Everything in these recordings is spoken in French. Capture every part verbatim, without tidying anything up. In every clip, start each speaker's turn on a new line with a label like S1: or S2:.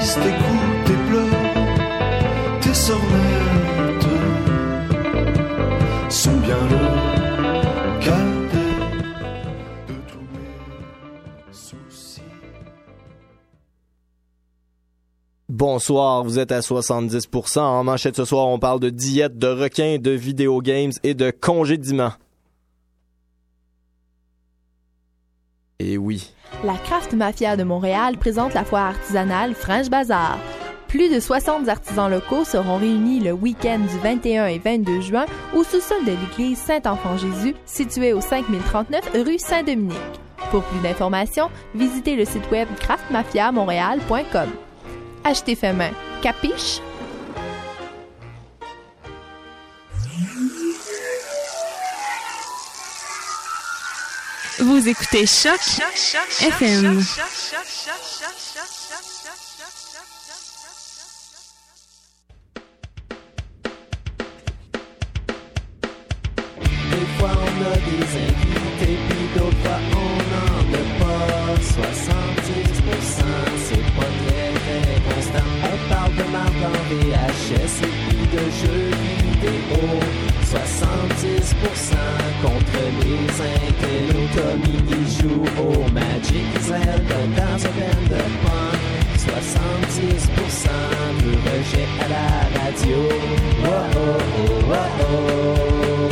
S1: tristes, tes coups, tes pleurs, tes sornettes sont bien le cadet de tous mes soucis.
S2: Bonsoir, vous êtes à soixante-dix pour cent. En manchette ce soir, on parle de diète, de requins, de vidéo games et de congédiement. Et oui.
S3: La Craft Mafia de Montréal présente la foire artisanale French Bazar. Plus de soixante artisans locaux seront réunis le week-end du vingt et un et vingt-deux juin au sous-sol de l'église Saint-Enfant-Jésus, située au cinq mille trente-neuf rue Saint-Dominique. Pour plus d'informations, visitez le site web craft mafia montréal point com. Achetez fait main. Capiche?
S4: Vous écoutez Choc F M.
S5: Des fois on a des invités, puis d'autres fois on n'en a pas. soixante-dix pour cent, c'est pas très très constant. On parle de marque en V H S et puis de jeux vidéo. soixante-dix pour cent contre les intellos. Tommy qui joue au Magic Zelda dans un band de punk. soixante-dix pour cent de rejet à la radio. Oh oh oh oh oh.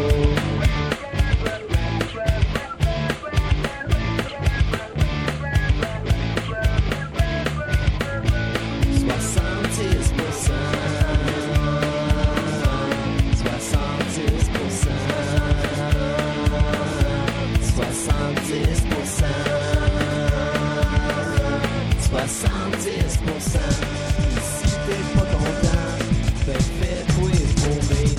S5: soixante-dix pour cent. soixante-dix pour cent. soixante-dix pour cent. soixante-dix pour cent. Si t'es pas content, ben fais-toi éprouver.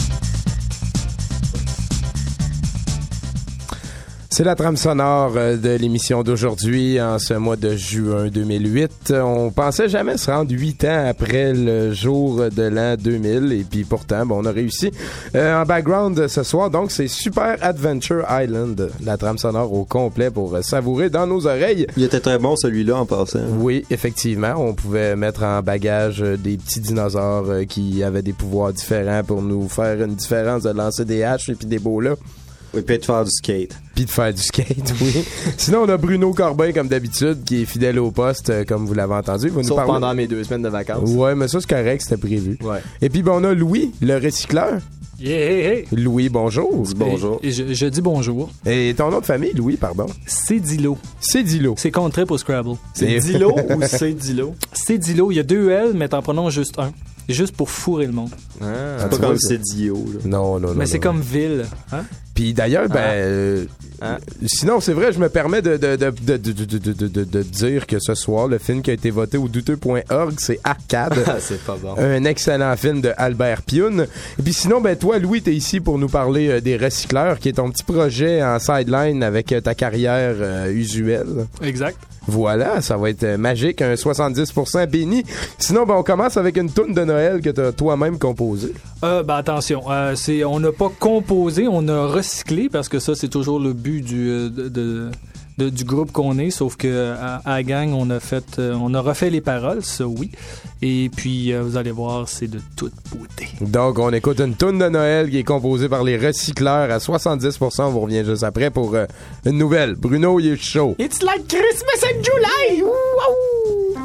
S6: C'est la trame sonore de l'émission d'aujourd'hui en ce mois de juin deux mille huit. On pensait jamais se rendre huit ans après le jour de l'an deux mille et puis pourtant, bon, on a réussi. Euh, en background ce soir, donc c'est Super Adventure Island, la trame sonore au complet pour savourer dans nos oreilles.
S7: Il était très bon celui-là en passant.
S6: Oui, effectivement, on pouvait mettre en bagage des petits dinosaures qui avaient des pouvoirs différents pour nous faire une différence de lancer des haches et puis des bolas.
S7: Oui, puis de faire du skate.
S6: Puis de faire du skate, oui. Sinon, on a Bruno Corbin, comme d'habitude, qui est fidèle au poste, euh, comme vous l'avez entendu. Vous
S2: Sauf
S6: nous parler...
S2: pendant mes deux semaines de vacances.
S6: Ouais, mais ça, c'est correct, c'était prévu.
S2: Ouais.
S6: Et puis, ben, on a Louis, le recycleur.
S8: Yeah, hey, hey.
S6: Louis, bonjour.
S7: Dis bonjour.
S8: Et, et je, je dis bonjour.
S6: Et ton nom de famille, Louis, pardon?
S8: Cédilo.
S6: Cédilo.
S8: C'est contré pour Scrabble.
S2: C'est Dilo ou c'est Dilo?
S8: Cédilo, il y a deux L, mais t'en prenons juste un. Juste pour fourrer le monde.
S2: Ah,
S7: c'est pas comme Cédio.
S6: Non, non, non.
S8: Mais c'est
S6: non.
S8: comme ville. Hein?
S6: Puis d'ailleurs, ben,
S2: ah.
S6: euh,
S2: ah.
S6: sinon, c'est vrai, je me permets de, de, de, de, de, de, de, de, de, de dire que ce soir, le film qui a été voté au douteux point org, c'est Arcade.
S2: C'est pas bon.
S6: Un excellent film de Albert Pioun. Et puis sinon, ben, toi, Louis, t'es ici pour nous parler euh, des Recycleurs, qui est ton petit projet en sideline avec euh, ta carrière euh, usuelle.
S8: Exact.
S6: Voilà, ça va être magique, un soixante-dix pour cent béni. Sinon, ben, on commence avec une toune de Noël que tu as toi-même composée.
S8: Euh, ben attention, euh, c'est, on n'a pas composé, on a recyclé, parce que ça, c'est toujours le but du, euh, de, de, de, du groupe qu'on est, sauf que à, à la gang, on a fait, euh, on a refait les paroles, ça oui. Et puis, euh, vous allez voir, c'est de toute beauté.
S6: Donc, on écoute une toune de Noël qui est composée par les Recycleurs à soixante-dix pour cent. On vous revient juste après pour euh, une nouvelle. Bruno, il est chaud.
S8: It's like Christmas in July! Wouhou!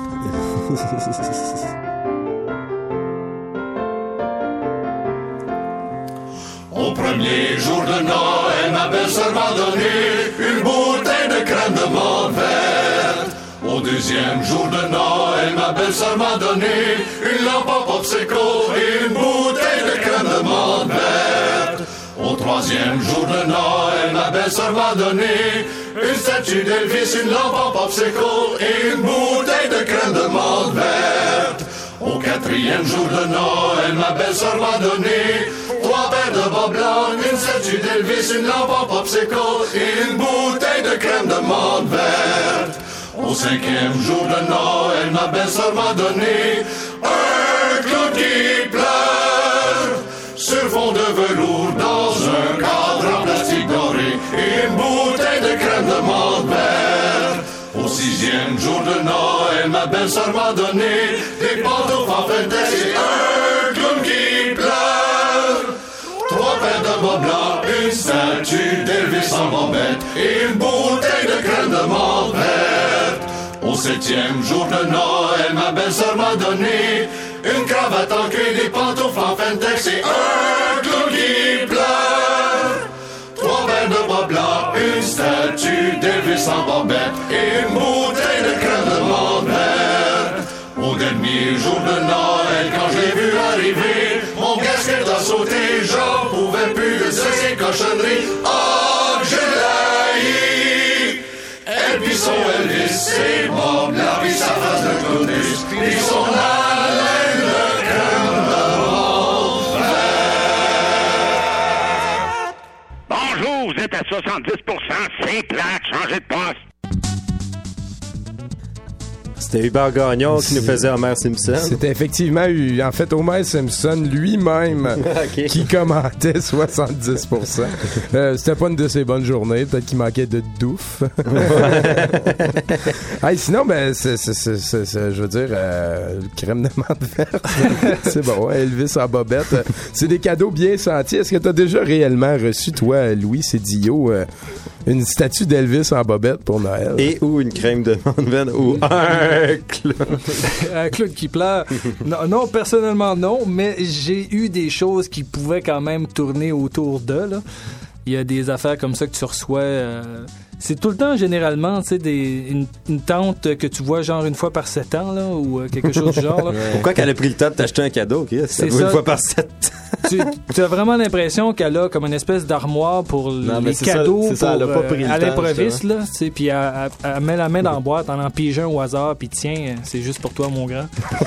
S1: Au premier jour de Noël, ma belle-sœur m'a donné une bouteille de crème de menthe verte. Au deuxième jour de Noël, ma belle-sœur m'a donné une lampe à popsicle et une bouteille de crème de menthe verte. Au troisième jour de Noël, ma belle-sœur m'a donné une statue d'Elvis, une lampe à popsicle et une bouteille de crème de menthe verte. Au quatrième jour de Noël, ma belle-sœur m'a donné trois paires de bas blancs, une statue d'Elvis, une lampe à popsicle et une bouteille de crème de menthe verte. Au cinquième jour de Noël, ma belle-sœur m'a donné un clown qui pleure sur fond de velours dans un cadre en plastique doré et une bouteille de crème de menthe verte. Au sixième jour de Noël, Noël, ma belle-sœur m'a donné des pantoufles en Fentex et un clown qui pleure. Trois paires de bas blancs, une statue d'Elvis en bobette et une bouteille de crème de menthe verte. Au septième jour de Noël, ma belle-sœur m'a donné une cravate en cuir, des pantoufles en Fentex et un clown qui pleure. Trois paires de bas blancs, une statue d'Elvis en bobette et une bouteille de crème de menthe verte. Au dernier jour de Noël, quand je l'ai vu arriver, mon gasket a sauté, j'en pouvais plus de ces cochonneries. Oh, je l'ai. Et puis son Elvis, c'est Bob, la vie, sa face de clownus, puis son haleine de crème de menthe verte.
S9: Bonjour, vous êtes à soixante-dix pour cent, c'est plate, changez de poste.
S7: C'était Hubert Gagnon qui nous faisait Homer Simpson.
S6: C'était effectivement, en fait, Homer Simpson lui-même okay. qui commentait soixante-dix pour cent. Euh, c'était pas une de ses bonnes journées. Peut-être qu'il manquait de douf. Hey, sinon, ben, c'est, c'est, c'est, c'est, c'est, je veux dire, euh, crème de menthe verte. C'est bon, Elvis en bobette. C'est des cadeaux bien sentis. Est-ce que tu as déjà réellement reçu, toi, Louis Cédillo, euh, une statue d'Elvis en bobette pour Noël?
S7: Et ou une crème de menthe verte ou un clown.
S8: Un clown qui pleure. Non, non, personnellement, non, mais j'ai eu des choses qui pouvaient quand même tourner autour d'eux, là. Il y a des affaires comme ça que tu reçois. Euh, c'est tout le temps, généralement, tu sais, des, une, une tante que tu vois genre une fois par sept ans, là, ou euh, quelque chose du genre. Là.
S7: Pourquoi qu'elle a pris le temps de t'acheter un cadeau, Chris? C'est ça. Une fois par sept
S8: tu, tu as vraiment l'impression qu'elle a comme une espèce d'armoire pour non, les cadeaux.
S2: Ça, c'est ça, elle a pas pris le
S8: à
S2: temps,
S8: l'improviste, là, tu sais, puis elle, elle, elle met la main dans la boîte, en en pige un au hasard, puis tiens, c'est juste pour toi, mon grand.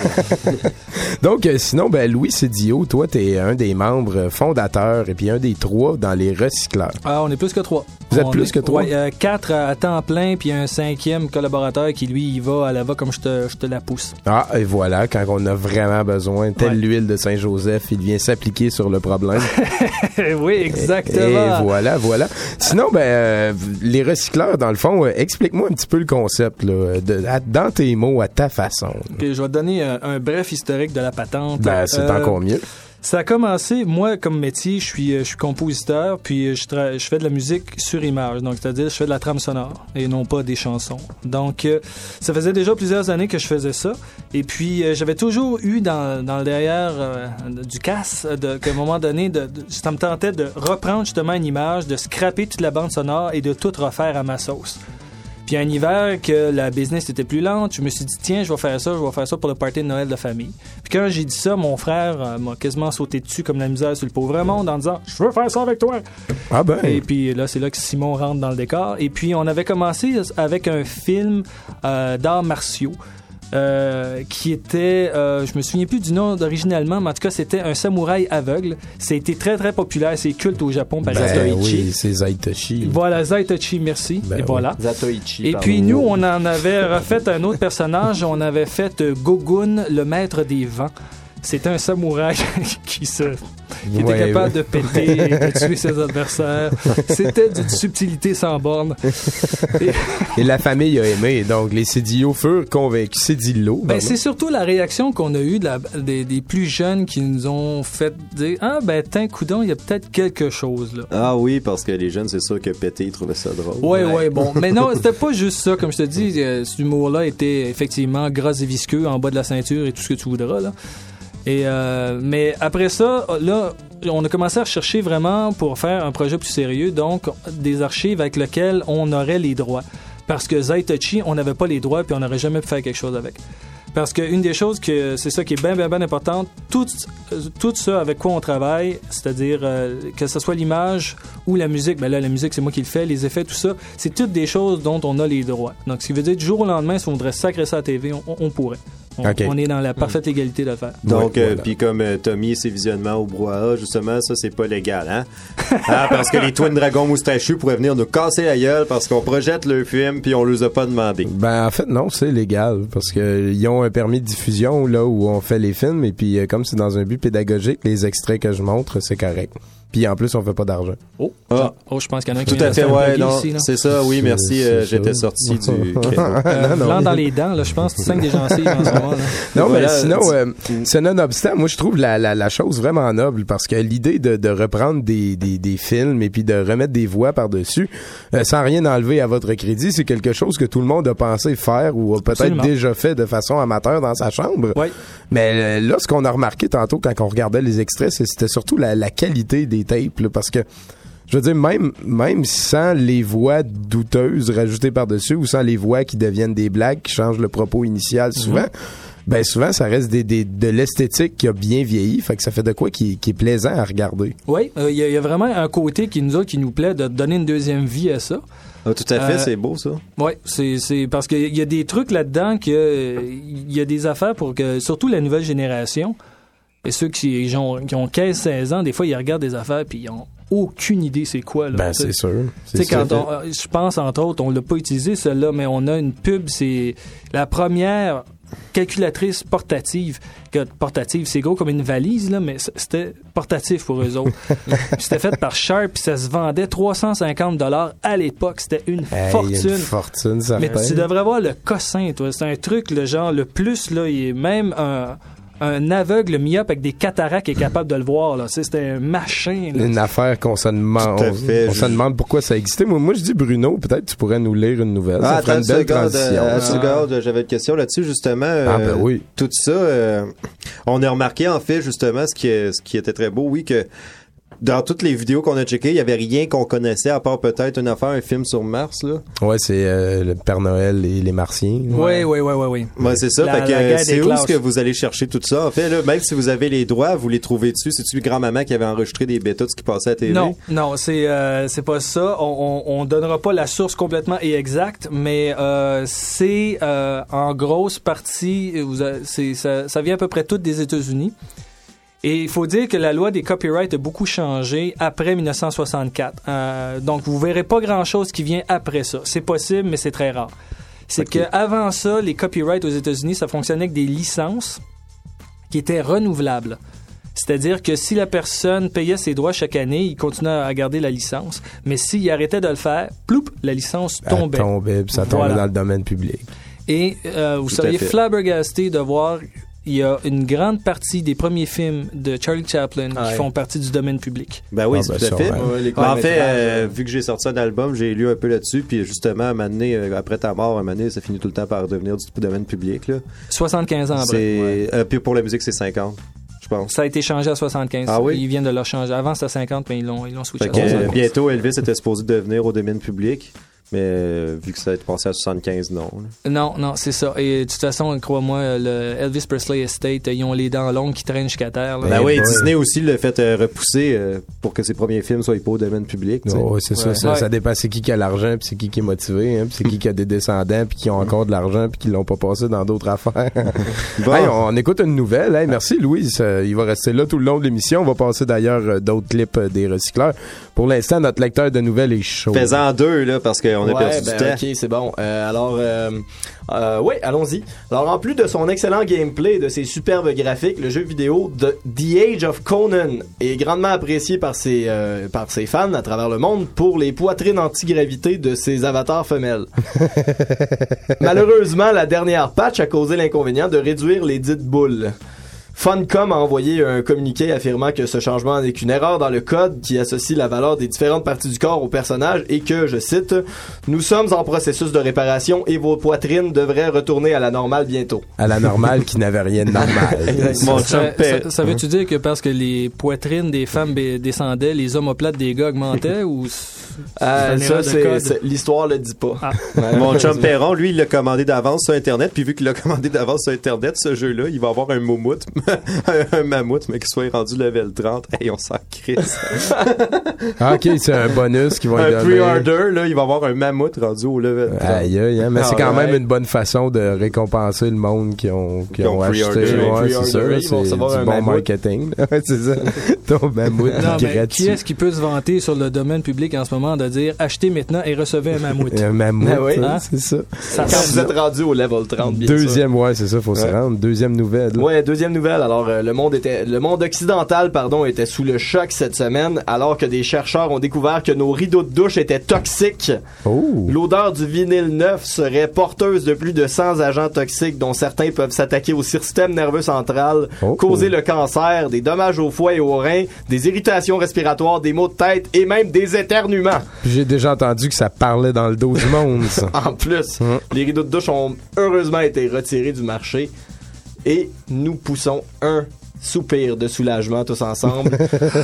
S6: Donc, euh, sinon, ben, Louis Cédillo, toi, t'es un des membres fondateurs et puis un des trois dans les recycleurs.
S8: Ah, on est plus que trois.
S6: Vous êtes
S8: on
S6: plus
S8: est,
S6: que trois?
S8: Ouais, euh, quatre à temps plein, puis un cinquième collaborateur qui, lui, il va à la va comme je te, je te la pousse.
S6: Ah, et voilà, quand on a vraiment besoin, telle ouais. l'huile de Saint-Joseph, il vient s'appliquer sur le problème.
S8: Oui, exactement.
S6: Et, et voilà, voilà. Sinon, ben, euh, les recycleurs, dans le fond, euh, explique-moi un petit peu le concept, là, de, à, dans tes mots, à ta façon.
S8: Okay, je vais te donner un, un bref historique de la patente.
S6: Ben, c'est euh, encore mieux.
S8: Ça a commencé, moi, comme métier, je suis, je suis compositeur, puis je, tra- je fais de la musique sur image. Donc, c'est-à-dire, je fais de la trame sonore et non pas des chansons. Donc, euh, ça faisait déjà plusieurs années que je faisais ça. Et puis, euh, j'avais toujours eu dans, dans le derrière euh, du casse, de, qu'à un moment donné, de, de, ça me tentait de reprendre justement une image, de scraper toute la bande sonore et de tout refaire à ma sauce. Puis un hiver que la business était plus lente, je me suis dit tiens, je vais faire ça, je vais faire ça pour le party de Noël de famille. Puis quand j'ai dit ça, mon frère euh, m'a quasiment sauté dessus comme la misère sur le pauvre monde en disant je veux faire ça avec toi.
S6: Ah ben.
S8: Et puis là, c'est là que Simon rentre dans le décor. Et puis on avait commencé avec un film euh, d'arts martiaux. Euh, qui était, euh, je me souviens plus du nom originalement, mais en tout cas c'était un samouraï aveugle. Ça a été très très populaire, c'est culte au Japon par
S6: ben
S8: Zatoichi.
S6: Oui, c'est Zaitoshi.
S8: Voilà, Zaitochi, merci.
S6: Ben
S8: et voilà.
S2: Oui. Zatoichi.
S8: Et puis nous, on en avait refait un autre personnage. On avait fait euh, Gogun, le maître des vents. C'était un samouraï qui se qui était ouais, capable ouais. de péter et de tuer ses adversaires. C'était d'une subtilité sans borne.
S6: Et, et la famille a aimé. Donc, les Cédillo furent convaincus. Cédillo.
S8: Ben, c'est surtout la réaction qu'on a eue de la, des, des plus jeunes qui nous ont fait dire « Ah, ben, tiens, coudonc, il y a peut-être quelque chose, là. »
S7: Ah oui, parce que les jeunes, c'est sûr que péter, ils trouvaient ça drôle.
S8: Ouais, ouais, ouais, bon. Mais non, c'était pas juste ça. Comme je te dis, euh, cet humour-là était effectivement gras et visqueux, en bas de la ceinture et tout ce que tu voudras, là. Et euh, mais après ça, là, on a commencé à rechercher vraiment pour faire un projet plus sérieux, donc des archives avec lesquelles on aurait les droits. Parce que Zaitochi, on n'avait pas les droits puis on n'aurait jamais pu faire quelque chose avec. Parce qu'une des choses, que c'est ça qui est bien, bien, bien importante, tout, tout ça avec quoi on travaille, c'est-à-dire euh, que ce soit l'image ou la musique, ben là, la musique, c'est moi qui le fais, les effets, tout ça, c'est toutes des choses dont on a les droits. Donc, ce qui veut dire, du jour au lendemain, si on voudrait sacrer ça à la T V, on, on pourrait. On, okay. on est dans la parfaite légalité de le faire.
S7: Donc,
S8: ouais,
S7: euh, puis comme euh, Tommy et ses visionnements au brouhaha, justement, ça, c'est pas légal, hein? Ah, parce que les Twin Dragons moustachus pourraient venir nous casser la gueule parce qu'on projette le film puis on les a pas demandé.
S6: Ben, en fait, non, c'est légal parce que ils ont un permis de diffusion là où on fait les films et puis euh, comme c'est dans un but pédagogique, les extraits que je montre, c'est correct. puis en plus, on fait pas d'argent.
S8: Oh,
S7: Ah.
S8: oh je pense qu'il y en a un qui
S7: Tout
S8: vient
S7: à
S8: de
S7: fait,
S8: se faire
S7: ouais,
S8: bugger
S7: non,
S8: ici, là.
S7: c'est ça, oui,
S6: C'est-
S7: merci, euh,
S6: c'est
S7: j'étais
S6: ça.
S7: sorti du...
S8: Euh,
S6: non,
S8: blanc
S6: non.
S8: dans les dents, là, je pense, tu saignes des gencives en ce moment. Là.
S6: Non,
S7: Voilà.
S6: mais sinon, euh, c'est nonobstant, moi, je trouve la, la, la chose vraiment noble parce que l'idée de, de reprendre des, des, des films et puis de remettre des voix par-dessus, euh, sans rien enlever à votre crédit, c'est quelque chose que tout le monde a pensé faire ou a peut-être
S8: Absolument.
S6: déjà fait de façon amateur dans sa chambre.
S8: Oui.
S6: Mais euh, là, ce qu'on a remarqué tantôt quand on regardait les extraits, c'est- c'était surtout la, la qualité des tapes, là, parce que je veux dire, même, même sans les voix douteuses rajoutées par-dessus ou sans les voix qui deviennent des blagues, qui changent le propos initial souvent, ben souvent, ça reste des, des, de l'esthétique qui a bien vieilli, fait que ça fait de quoi qui, qui est plaisant à regarder.
S8: Oui, il y, a- y a vraiment un côté qui nous, a, qui nous plaît de donner une deuxième vie à ça.
S7: Ah, tout à fait,
S8: Euh,
S7: c'est beau, ça.
S8: Oui, c'est, c'est parce qu'il y a des trucs là-dedans que il y a des affaires pour que, surtout la nouvelle génération, et ceux qui, qui ont, qui ont quinze seize ans, des fois, ils regardent des affaires puis ils ont aucune idée c'est quoi. Là,
S6: Ben,
S8: t'sais.
S6: c'est sûr.
S8: Tu sais,
S6: C'est
S8: quand
S6: sûr.
S8: on, euh, je pense, entre autres, on l'a pas utilisé, celle-là, mais on a une pub, c'est la première calculatrice portative. Que, portative, c'est gros comme une valise, là, mais c- c'était portatif pour eux autres. Puis c'était fait par Sharp, puis ça se vendait trois cent cinquante dollars à l'époque. C'était une
S6: Hey,
S8: fortune.
S6: une fortune, ça
S8: Mais tu devrais voir le cossin, toi. C'est un truc, le genre, le plus, là, il est même un, un aveugle myope avec des cataractes qui est capable de le voir, là. Tu sais, c'était un machin, là.
S6: Une affaire qu'on se demande,
S7: Tout à
S6: on,
S7: fait,
S6: on
S7: je-
S6: se demande pourquoi ça existait. Moi, moi, je dis Bruno, peut-être tu pourrais nous lire une nouvelle.
S7: Ah,
S6: ça ferait
S7: attends
S6: une
S7: une
S6: belle
S7: seconde,
S6: transition.
S7: euh,
S8: Ah.
S7: une seconde, j'avais une question là-dessus, justement.
S6: Ah,
S7: euh,
S6: ben oui.
S7: Tout ça, euh, on a remarqué, en fait, justement, ce qui, est, ce qui était très beau, oui, que dans toutes les vidéos qu'on a checkées, il y avait rien qu'on connaissait, à part peut-être une affaire, un film sur Mars, là.
S6: Ouais, c'est euh, le Père Noël et les Martiens.
S8: Oui, oui, oui, oui, oui.
S7: Ouais, c'est ça.
S8: La-
S7: Fait que,
S8: la
S7: euh,
S8: guerre
S7: c'est
S8: des
S7: où
S8: classes.
S7: est-ce que vous allez chercher tout ça? En fait, là, même si vous avez les droits, vous les trouvez dessus. C'est-tu le grand-maman qui avait enregistré des bêtas de ce qui passait à la T V?
S8: Non, non, c'est euh, c'est pas ça. On, on, on donnera pas la source complètement et exacte, mais euh, c'est euh, en grosse partie, vous a- c'est ça, ça vient à peu près tout des États-Unis. Et il faut dire que la loi des copyrights a beaucoup changé après dix-neuf cent soixante-quatre. Euh, donc vous verrez pas grand-chose qui vient après ça. C'est possible, mais c'est très rare. C'est
S7: Ok.
S8: que avant ça, les copyrights aux États-Unis, ça fonctionnait avec des licences qui étaient renouvelables. C'est-à-dire que si la personne payait ses droits chaque année, il continuait à garder la licence. Mais s'il arrêtait de le faire, ploup, la licence tombait.
S6: Elle tombait, puis ça tombait
S8: Voilà.
S6: dans le domaine public.
S8: Et euh, vous
S7: Tout
S8: seriez
S7: à fait.
S8: flabbergasté de voir, il y a une grande partie des premiers films de Charlie Chaplin
S2: Ah
S8: qui
S2: ouais.
S8: font partie du domaine public.
S7: Ben oui,
S6: Ah,
S7: c'est
S6: ben
S7: tout à
S6: ça,
S7: fait.
S6: ouais.
S2: Ouais, les
S7: Ben, en fait,
S2: courts-métrages,
S7: euh,
S2: euh,
S7: vu que j'ai sorti un album, j'ai lu un peu là-dessus, puis justement, à un moment donné, euh, après ta mort, à un moment donné, ça finit tout le temps par devenir du domaine public, là.
S8: soixante-quinze ans après.
S7: C'est, euh, puis pour la musique, c'est cinquante, je pense.
S8: Ça a été changé à soixante-quinze.
S7: Ah oui?
S8: Ils viennent de le changer. Avant, c'était cinquante, mais ils l'ont, ils l'ont switché
S7: Fait
S8: à
S7: que, euh,
S8: soixante-quinze.
S7: bientôt, Elvis était supposé devenir au domaine public, mais euh, vu que ça a été passé à soixante-quinze, non. là.
S8: Non, non, c'est ça. Et de toute façon, crois-moi, le Elvis Presley Estate, ils ont les dents longues qui traînent jusqu'à terre. là.
S7: Ben
S6: Eh
S7: oui,
S6: boy.
S7: Disney aussi l'a fait euh, repousser euh, pour que ses premiers films soient pas au domaine public. tu sais.
S6: Oh, c'est ça,
S8: Ouais.
S6: ça,
S8: Ouais.
S6: ça dépend c'est qui qui a l'argent, puis c'est qui qui est motivé, hein, puis c'est qui qui a des descendants, puis qui ont encore de l'argent, puis qui l'ont pas passé dans d'autres affaires.
S7: Bon.
S6: Hey, on écoute une nouvelle. Hey, merci Louise. Euh, il va rester là tout le long de l'émission. On va passer d'ailleurs euh, d'autres clips euh, des recycleurs. Pour l'instant, notre lecteur de nouvelles est chaud.
S7: Fais-en deux, là, parce qu'on a
S2: Ouais,
S7: perdu
S2: ben,
S7: du temps.
S2: ok, c'est bon. Euh, alors, euh, euh, oui, allons-y. Alors, en plus de son excellent gameplay et de ses superbes graphiques, le jeu vidéo de The Age of Conan est grandement apprécié par ses, euh, par ses fans à travers le monde pour les poitrines anti-gravité de ses avatars femelles. Malheureusement, la dernière patch a causé l'inconvénient de réduire les dites boules. Funcom a envoyé un communiqué affirmant que ce changement n'est qu'une erreur dans le code qui associe la valeur des différentes parties du corps au personnage et que, je cite, « Nous sommes en processus de réparation et vos poitrines devraient retourner à la normale bientôt.
S6: À la normale qui n'avait rien de normal.
S7: Mon
S8: Ça,
S7: chum
S8: ça,
S7: père.
S8: ça veut-tu dire que parce que les poitrines des femmes ba- descendaient, les omoplates des gars augmentaient ou c-
S2: Euh,
S8: une
S2: ça,
S8: erreur de
S2: c'est,
S8: code?
S2: c'est- l'histoire le dit pas.
S8: Ah.
S2: Ouais.
S7: Mon chum Perron, lui, il l'a commandé d'avance sur Internet, puis vu qu'il l'a commandé d'avance sur Internet, ce jeu-là, il va avoir un mammouth, un, un mammouth, mais qu'il soit rendu level trente. Hey, on s'en crisse.
S6: Ah, ok, c'est un bonus qui va
S7: Un
S6: être donné.
S7: pre-order, là, il va avoir un mammouth rendu au level trente.
S6: Aïe, aïe, hein, mais c'est quand
S2: Alright.
S6: même une bonne façon de récompenser le monde qui ont, qui
S7: Qui ont
S6: ont acheté.
S7: pre-order.
S6: Ouais, c'est
S2: Pre-order,
S6: ça,
S2: ils vont
S6: c'est
S2: recevoir un
S6: du bon
S2: mammouth.
S6: marketing. Ouais, c'est ça. Ton mammouth
S8: Non, mais
S6: gratuit.
S8: qui est-ce qui peut se vanter sur le domaine public en ce moment de dire achetez maintenant et recevez un mammouth?
S6: Un mammouth,
S2: Ah oui.
S6: hein,
S8: Hein?
S6: c'est ça.
S8: Ça
S2: Quand
S8: fait-
S2: vous êtes rendu au level trente, bien sûr.
S6: Deuxième, ouais, c'est ça, faut se
S2: Ouais.
S6: rendre. Deuxième nouvelle. là.
S2: Ouais, deuxième nouvelle. nouvelle. Alors, euh, le monde était, le monde occidental, pardon, était sous le choc cette semaine, alors que des chercheurs ont découvert que nos rideaux de douche étaient toxiques.
S6: Oh.
S2: L'odeur du vinyle neuf serait porteuse de plus de cent agents toxiques, dont certains peuvent s'attaquer au système nerveux central,
S6: oh.
S2: causer le cancer, des dommages au foie et aux reins, des irritations respiratoires, des maux de tête et même des éternuements.
S6: J'ai déjà entendu que ça parlait dans le dos du monde, ça.
S2: En plus,
S6: hum.
S2: les rideaux de douche ont heureusement été retirés du marché et nous poussons un soupir de soulagement tous ensemble.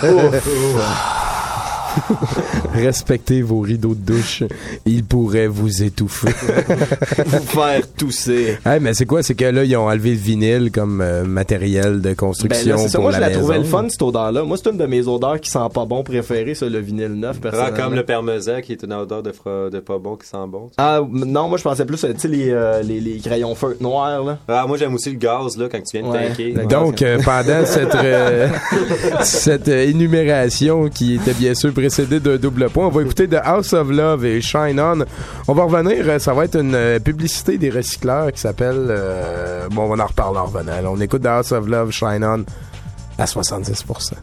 S6: Respectez vos rideaux de douche. Ils pourraient vous étouffer.
S2: Vous faire tousser.
S6: Hey, mais c'est quoi? C'est que là, ils ont enlevé le vinyle comme euh, matériel de construction.
S2: Ben là, c'est ça.
S6: pour
S2: Moi,
S6: la
S2: je la
S6: maison.
S2: trouvais le fun, cette odeur-là. Moi, c'est une de mes odeurs qui sent pas bon préférées, ça, le vinyle neuf,
S7: Ah,
S2: personnellement.
S7: comme le parmesan qui est une odeur de, fra... de pas bon qui sent bon.
S2: Ah, non, moi, je pensais plus, tu sais, les, euh, les, les crayons feutres noirs, là.
S7: Ah, moi, j'aime aussi le gaz, là, quand tu viens de
S2: Ouais.
S7: tanker.
S6: Donc, euh, pendant cette, euh, cette euh, énumération qui était bien sûr précédée d'un double point, on va écouter The House of Love et Shine On. On va revenir, euh, ça va être une euh, publicité des recycleurs qui s'appelle... Euh, bon, on va en reparler en revenant. Alors, on écoute The House of Love, Shine On à soixante-dix pour cent.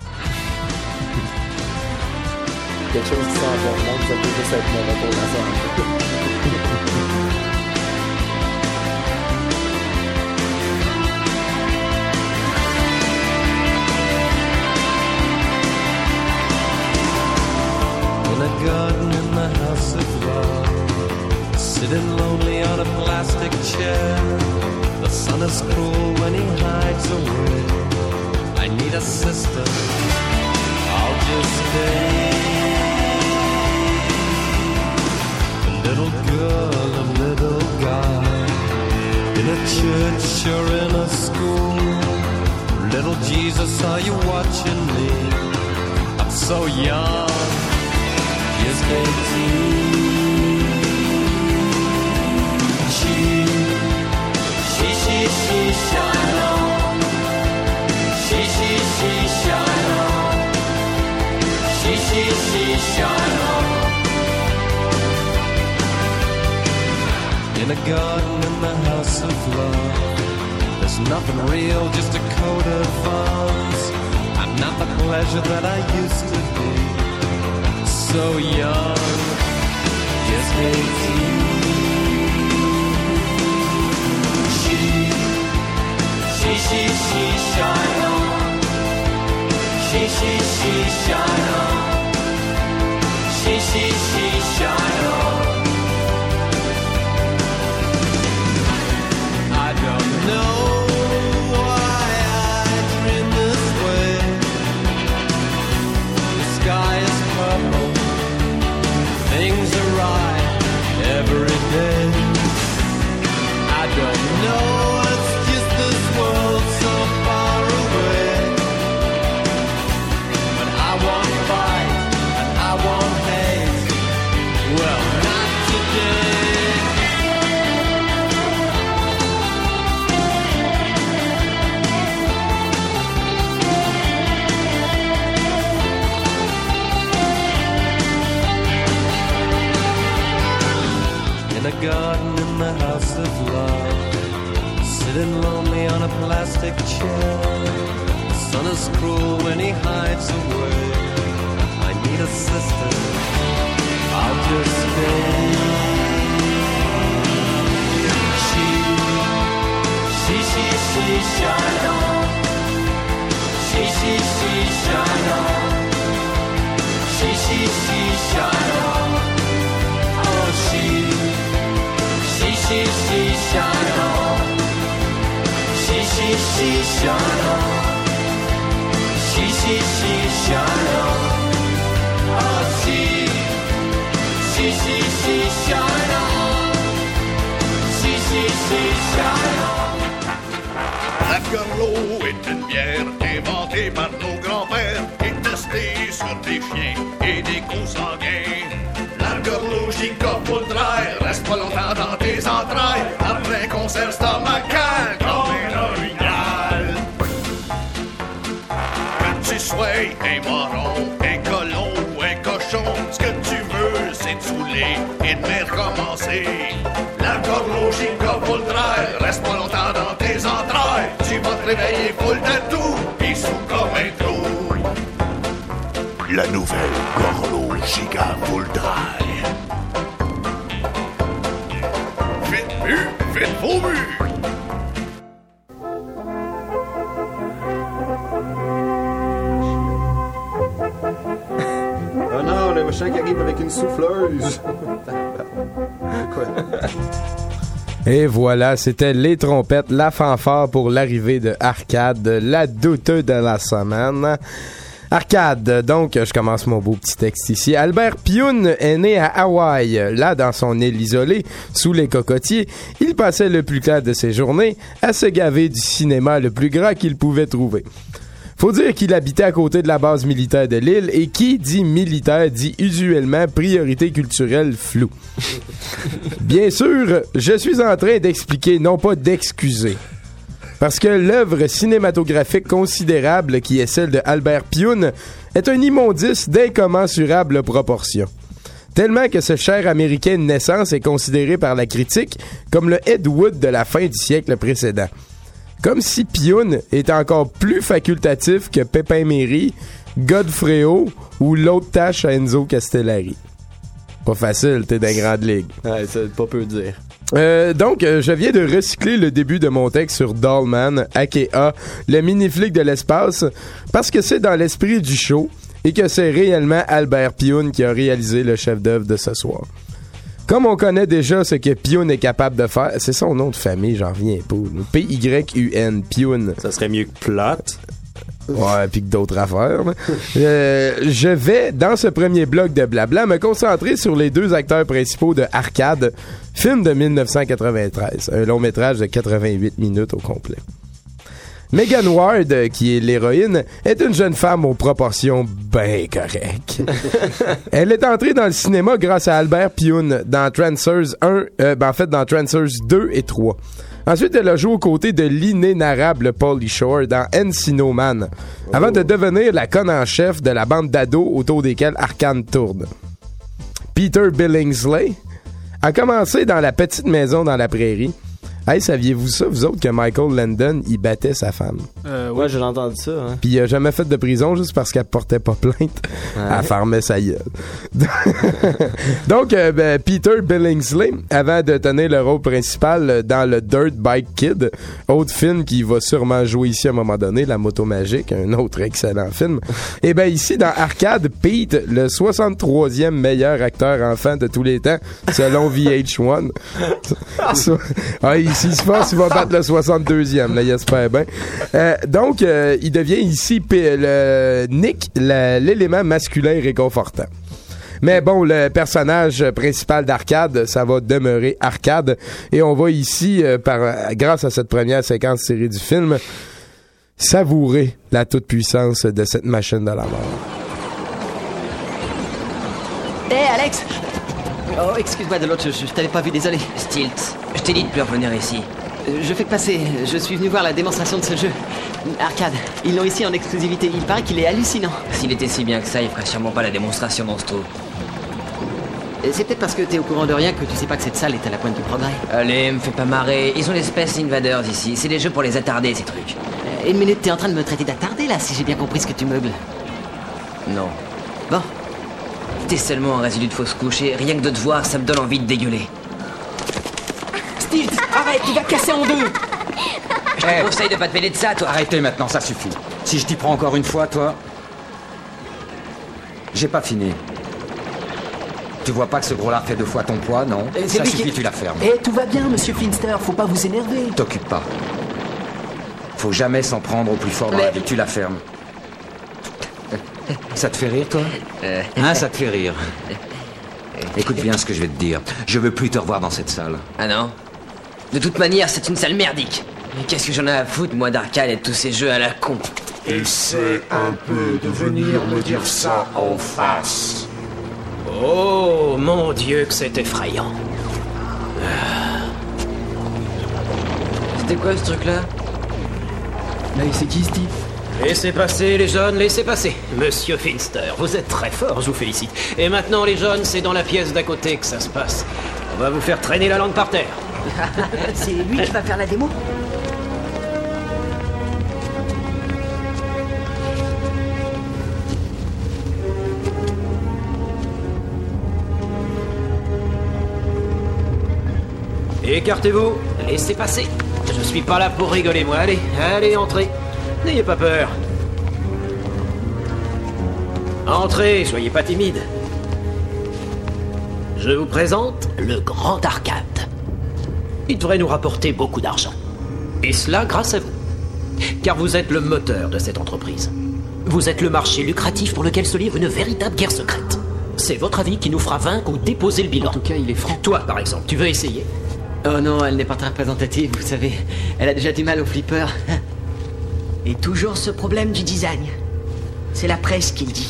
S2: Quelque chose qui sent bon, ça peut juste être mauvais pour la santé.
S5: In a garden in the house of love, sitting lonely on a plastic chair. The sun is cruel when he hides away. I need a sister, I'll just stay. A little girl, a little guy, in a church or in a school. Little Jesus, are you watching me? I'm so young. Just eighteen. She, she, she, she, shine on. She, she, she, shine on. She, she, she, shine on. In a garden in the house of love, there's nothing real, just a coat of arms. I'm not the pleasure that I used to be. So young, just eighteen. She, she, she, she, shine on. She, she, she, shine on. She, she, she, shine on. I don't know why I dream this way. The sky is purple. Things are right every day. I don't know, it's just this world so far away. But I won't fight and I won't hate. Well, not today. In a garden in the house of love, sitting lonely on a plastic chair. The sun is cruel when he hides away. I need a sister, I'll just stay. She, she, she, she, shine on. She, she, she, shine on. She, she, she, shine on. Oh, she, she, she, she, shine on. She, she, she, shine on. She, she, she, shine on. Oh, she, she, she, she, shine on. She, she, she, shine on.
S1: La Gorlo est une bière inventée par nos grands-pères et testée sur des chiens et des consanguins. La Gorlo Giga-Poudre reste pas longtemps dans tes entrailles après un concert stomacal comme un orignal. Que tu sois un moron, un colon ou un cochon, ce que tu veux c'est de saouler et de me recommencer. La Gorlo Giga-Poudre reste pas longtemps dans tes entrailles. Tu si votre réveil est full de tout, pis sous comme un trou. La nouvelle Gorlo Giga Full Dry. Vite bu, vite vos bu.
S7: Oh non, le machin qui arrive avec une souffleuse. Quoi?
S6: Et voilà, c'était les trompettes, la fanfare pour l'arrivée de Arcade, la douteuse de la semaine. Arcade, donc, je commence mon beau petit texte ici. Albert Pyun est né à Hawaï. Là, dans son île isolée, sous les cocotiers, il passait le plus clair de ses journées à se gaver du cinéma le plus gras qu'il pouvait trouver. Faut dire qu'il habitait à côté de la base militaire de l'île, et qui dit militaire dit usuellement priorité culturelle floue. Bien sûr, je suis en train d'expliquer, non pas d'excuser. Parce que l'œuvre cinématographique considérable qui est celle de Albert Pyun est un immondice d'incommensurables proportions. Tellement que ce cher Américain de naissance est considéré par la critique comme le Ed Wood de la fin du siècle précédent. Comme si Pyun était encore plus facultatif que Pépin Méry, Godfrey-O ou l'autre tâche à Enzo Castellari. Pas facile, t'es dans la grande ligue.
S2: Ouais, c'est pas peu dire.
S6: Euh, donc, euh, je viens de recycler le début de mon texte sur Dollman, aka le mini-flic de l'espace, parce que c'est dans l'esprit du show et que c'est réellement Albert Pyun qui a réalisé le chef-d'œuvre de ce soir. Comme on connaît déjà ce que Pyun est capable de faire, c'est son nom de famille, j'en reviens pas. P Y U N, Pyun.
S7: Ça serait mieux que Plot.
S6: Ouais, pis que d'autres affaires. euh, je vais, dans ce premier bloc de blabla, me concentrer sur les deux acteurs principaux de Arcade, film de dix-neuf cent quatre-vingt-treize, un long métrage de quatre-vingt-huit minutes au complet. Megan Ward, qui est l'héroïne, est une jeune femme aux proportions bien correctes. Elle est entrée dans le cinéma grâce à Albert Pyun dans Trancers un, euh, ben en fait dans Trancers deux et trois. Ensuite, elle a joué aux côtés de l'inénarrable Pauly Shore dans Encino Man, avant de devenir la conne en chef de la bande d'ados autour desquels Arcade tourne. Peter Billingsley a commencé dans La petite maison dans la prairie. Hey, saviez-vous ça, vous autres, que Michael Landon, il battait sa femme?
S2: Euh, ouais, j'ai entendu ça. Hein.
S6: Puis il a jamais fait de prison juste parce qu'elle portait pas plainte. Ouais. Elle fermait sa gueule. Donc, euh, ben, Peter Billingsley, avant de tenir le rôle principal dans le Dirt Bike Kid, autre film qui va sûrement jouer ici à un moment donné, La moto magique, un autre excellent film. Et ben ici, dans Arcade, Pete, le soixante-troisième meilleur acteur enfant de tous les temps, selon V H un. So, ah, il S'il se passe, il va battre le soixante-deuxième, là, il espère bien. Euh, donc, euh, il devient ici p- le Nick, la, l'élément masculin réconfortant. Mais bon, le personnage principal d'Arcade, ça va demeurer Arcade. Et on va ici, euh, par, grâce à cette première séquence série du film, savourer la toute-puissance de cette machine de la mort.
S10: Hé, hey, Alex! Oh, excuse-moi de l'autre, je, je t'avais pas vu, désolé.
S11: Stilt, je t'ai dit de plus revenir ici.
S10: Euh, je fais que passer, je suis venu voir la démonstration de ce jeu. Arcade, ils l'ont ici en exclusivité, il paraît qu'il est hallucinant.
S11: S'il était si bien que ça, il ferait sûrement pas la démonstration dans ce trou.
S10: C'est peut-être parce que t'es au courant de rien que tu sais pas que cette salle est à la pointe du progrès.
S11: Allez, me fais pas marrer, ils ont les Space Invaders ici, c'est des jeux pour les attarder, ces trucs.
S10: Euh, une minute, t'es en train de me traiter d'attardé là, si j'ai bien compris ce que tu meugles.
S11: Non.
S10: Bon.
S11: T'es seulement un résidu de fausse couche et rien que de te voir, ça me donne envie de dégueuler.
S10: Stilt, arrête, tu vas casser en deux.
S11: Je te hey. conseille de pas te mêler de ça, toi.
S12: Arrêtez maintenant, ça suffit. Si je t'y prends encore une fois, toi... J'ai pas fini. Tu vois pas que ce gros lard fait deux fois ton poids, non?
S10: euh,
S12: Ça suffit,
S10: qui...
S12: tu la fermes.
S10: Eh, tout va bien, monsieur Finster, faut pas vous énerver.
S12: T'occupe pas. Faut jamais s'en prendre au plus fort dans Mais... la vie, tu la fermes. Ça te fait rire, toi? Hein, ça te fait rire. Écoute bien ce que je vais te dire. Je veux plus te revoir dans cette salle.
S11: Ah non? De toute manière, c'est une salle merdique. Mais qu'est-ce que j'en ai à foutre, moi, d'Arcade et de tous ces jeux à la con?
S1: Essaie un peu de venir me dire ça en face.
S13: Oh, mon Dieu, que c'est effrayant.
S11: C'était quoi, ce truc-là?
S10: Mais c'est qui, Steve?
S13: Laissez passer, les jeunes, laissez passer. Monsieur Finster, vous êtes très fort, je vous félicite. Et maintenant, les jeunes, c'est dans la pièce d'à côté que ça se passe. On va vous faire traîner la langue par terre.
S10: C'est lui qui va faire la démo?
S13: Écartez-vous, laissez passer. Je suis pas là pour rigoler, moi. Allez, allez, entrez. N'ayez pas peur. Entrez, soyez pas timide. Je vous présente le Grand Arcade. Il devrait nous rapporter beaucoup d'argent. Et cela grâce à vous. Car vous êtes le moteur de cette entreprise. Vous êtes le marché lucratif pour lequel se livre une véritable guerre secrète. C'est votre avis qui nous fera vaincre ou déposer le bilan.
S10: En tout cas, il est franc.
S13: Toi, par exemple, tu veux essayer?
S10: Oh non, elle n'est pas très représentative, vous savez. Elle a déjà du mal au flipper.
S14: Et toujours ce problème du design. C'est la presse qui le dit.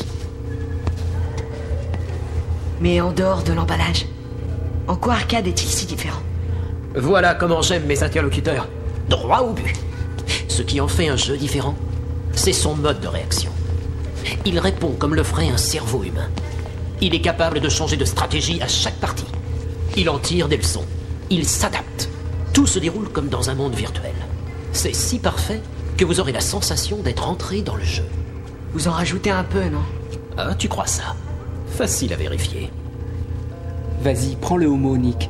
S14: Mais en dehors de l'emballage, en quoi Arcade est-il si différent?
S13: Voilà comment j'aime mes interlocuteurs. Droit au but. Ce qui en fait un jeu différent, c'est son mode de réaction. Il répond comme le ferait un cerveau humain. Il est capable de changer de stratégie à chaque partie. Il en tire des leçons. Il s'adapte. Tout se déroule comme dans un monde virtuel. C'est si parfait que vous aurez la sensation d'être entré dans le jeu.
S14: Vous en rajoutez un peu, non?
S13: Ah, tu crois ça? Facile à vérifier.
S10: Vas-y, prends le homo, Nick.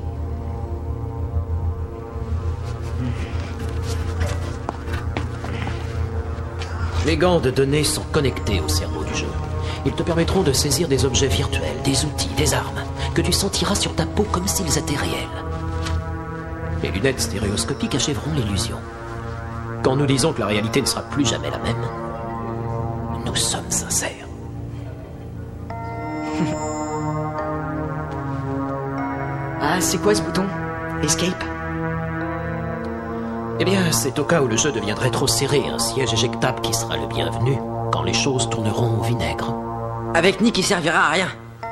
S13: Les gants de données sont connectés au cerveau du jeu. Ils te permettront de saisir des objets virtuels, des outils, des armes, que tu sentiras sur ta peau comme s'ils étaient réels. Les lunettes stéréoscopiques achèveront l'illusion. Quand nous disons que la réalité ne sera plus jamais la même, nous sommes sincères.
S14: Ah, c'est quoi ce bouton? Escape?
S13: Eh bien, c'est au cas où le jeu deviendrait trop serré, un siège éjectable qui sera le bienvenu quand les choses tourneront au vinaigre.
S11: Avec Nick, il servira à rien.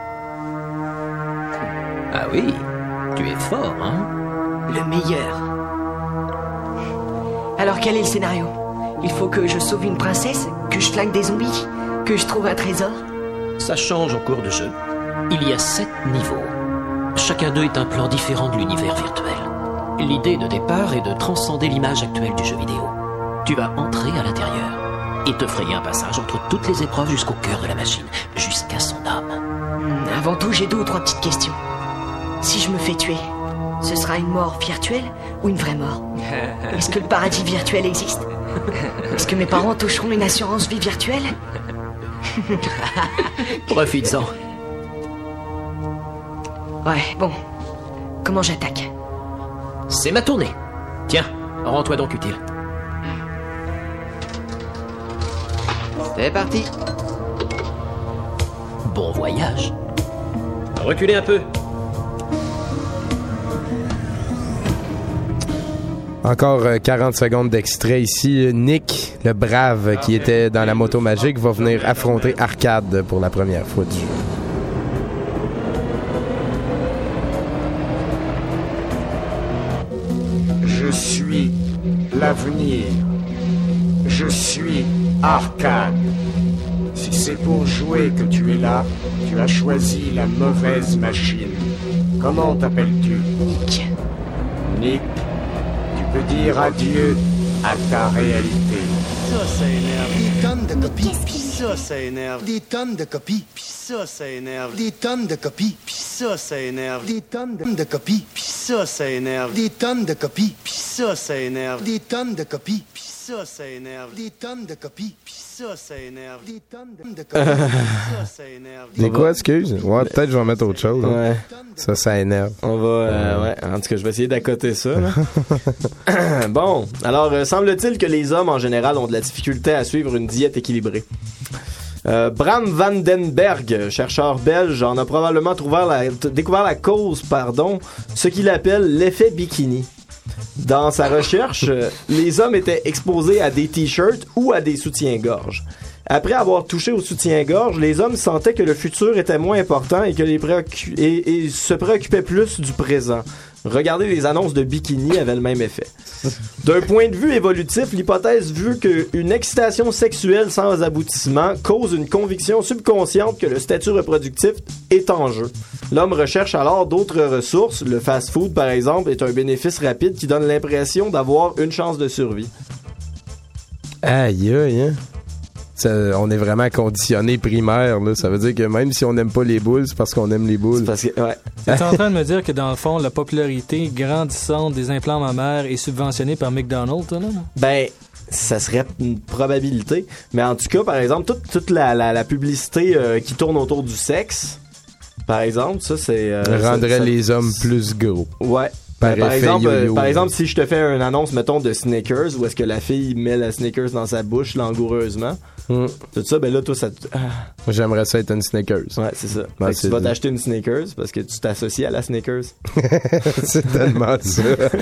S13: Ah oui, tu es fort, hein?
S14: Le meilleur. Alors quel est le scénario? Il faut que je sauve une princesse, que je flingue des zombies, que je trouve un trésor?
S13: Ça change au cours du jeu. Il y a sept niveaux. Chacun d'eux est un plan différent de l'univers virtuel. L'idée de départ est de transcender l'image actuelle du jeu vidéo. Tu vas entrer à l'intérieur et te frayer un passage entre toutes les épreuves jusqu'au cœur de la machine, jusqu'à son âme.
S14: Hmm, avant tout, j'ai deux ou trois petites questions. Si je me fais tuer, ce sera une mort virtuelle ou une vraie mort? Est-ce que le paradis virtuel existe? Est-ce que mes parents toucheront une assurance vie virtuelle?
S13: Profites-en.
S14: Ouais, bon. Comment j'attaque?
S13: C'est ma tournée. Tiens, rends-toi donc utile.
S11: C'est parti.
S13: Bon voyage. Reculez un peu.
S6: Encore euh, quarante secondes d'extrait ici. Nick, le brave qui était dans la moto magique, va venir affronter Arcade pour la première fois du jeu.
S15: Je suis l'avenir. Je suis Arcade. Si c'est pour jouer que tu es là, tu as choisi la mauvaise machine. Comment t'appelles-tu?
S14: Nick.
S15: Nick, tu peux dire adieu à ta réalité.
S16: Ça, ça énerve. Des tonnes de copies, pis ça, ça énerve. Des tonnes de copies, pis ça, ça énerve. Des tonnes de copies, pis ça, ça énerve. Des tonnes de copies, pis ça, ça énerve. Des tonnes de copies, pis ça, ça énerve. Des tonnes de copies, pis ça, ça énerve. Des tonnes de copies, pis ça, ça énerve. Des tonnes de copies, ça, ça énerve.
S6: C'est quoi, excuse? Ouais, peut-être je vais mettre autre chose. Hein.
S2: Ouais.
S6: Ça, ça énerve.
S2: On va, euh, ouais. En tout cas, je vais essayer d'accoter ça. Là. Bon, alors euh, semble-t-il que les hommes en général ont de la difficulté à suivre une diète équilibrée. Euh, Bram van den Berg, chercheur belge, en a probablement trouvé la, t- découvert la cause, pardon, ce qu'il appelle l'effet bikini. Dans sa recherche, euh, les hommes étaient exposés à des t-shirts ou à des soutiens-gorge. Après avoir touché au soutien-gorge, les hommes sentaient que le futur était moins important et que les préoccu- et, et se préoccupaient plus du présent. Regarder les annonces de bikini avait le même effet. D'un point de vue évolutif, l'hypothèse veut qu'une excitation sexuelle sans aboutissement cause une conviction subconsciente que le statut reproductif est en jeu. L'homme recherche alors d'autres ressources. Le fast-food, par exemple, est un bénéfice rapide qui donne l'impression d'avoir une chance de survie.
S6: Aïe, aïe, hein? Tu Ça, on est vraiment conditionné primaire, là. Ça veut dire que même si on n'aime pas les boules, c'est parce qu'on aime les boules.
S2: C'est parce que, ouais.
S8: T'es en train de me dire que dans le fond, la popularité grandissante des implants mammaires est subventionnée par McDonald's, là?
S2: Ben, ça serait une probabilité. Mais en tout cas, par exemple, toute, toute la, la, la publicité euh, qui tourne autour du sexe, par exemple, ça, c'est... Euh,
S6: rendrait
S2: ça, ça,
S6: les hommes plus gros.
S2: Ouais.
S6: Par,
S2: par, exemple,
S6: yo-yo.
S2: par exemple, si je te fais une annonce, mettons, de Snickers, où est-ce que la fille met la Snickers dans sa bouche langoureusement, mm. tout ça, ben là, toi, ça... Ah.
S6: Moi, j'aimerais ça être une Snickers.
S2: Ouais, c'est ça.
S6: Ouais,
S2: fait
S6: c'est
S2: que tu vas
S6: dit.
S2: t'acheter une Snickers parce que tu t'associes à la Snickers.
S6: C'est tellement ça.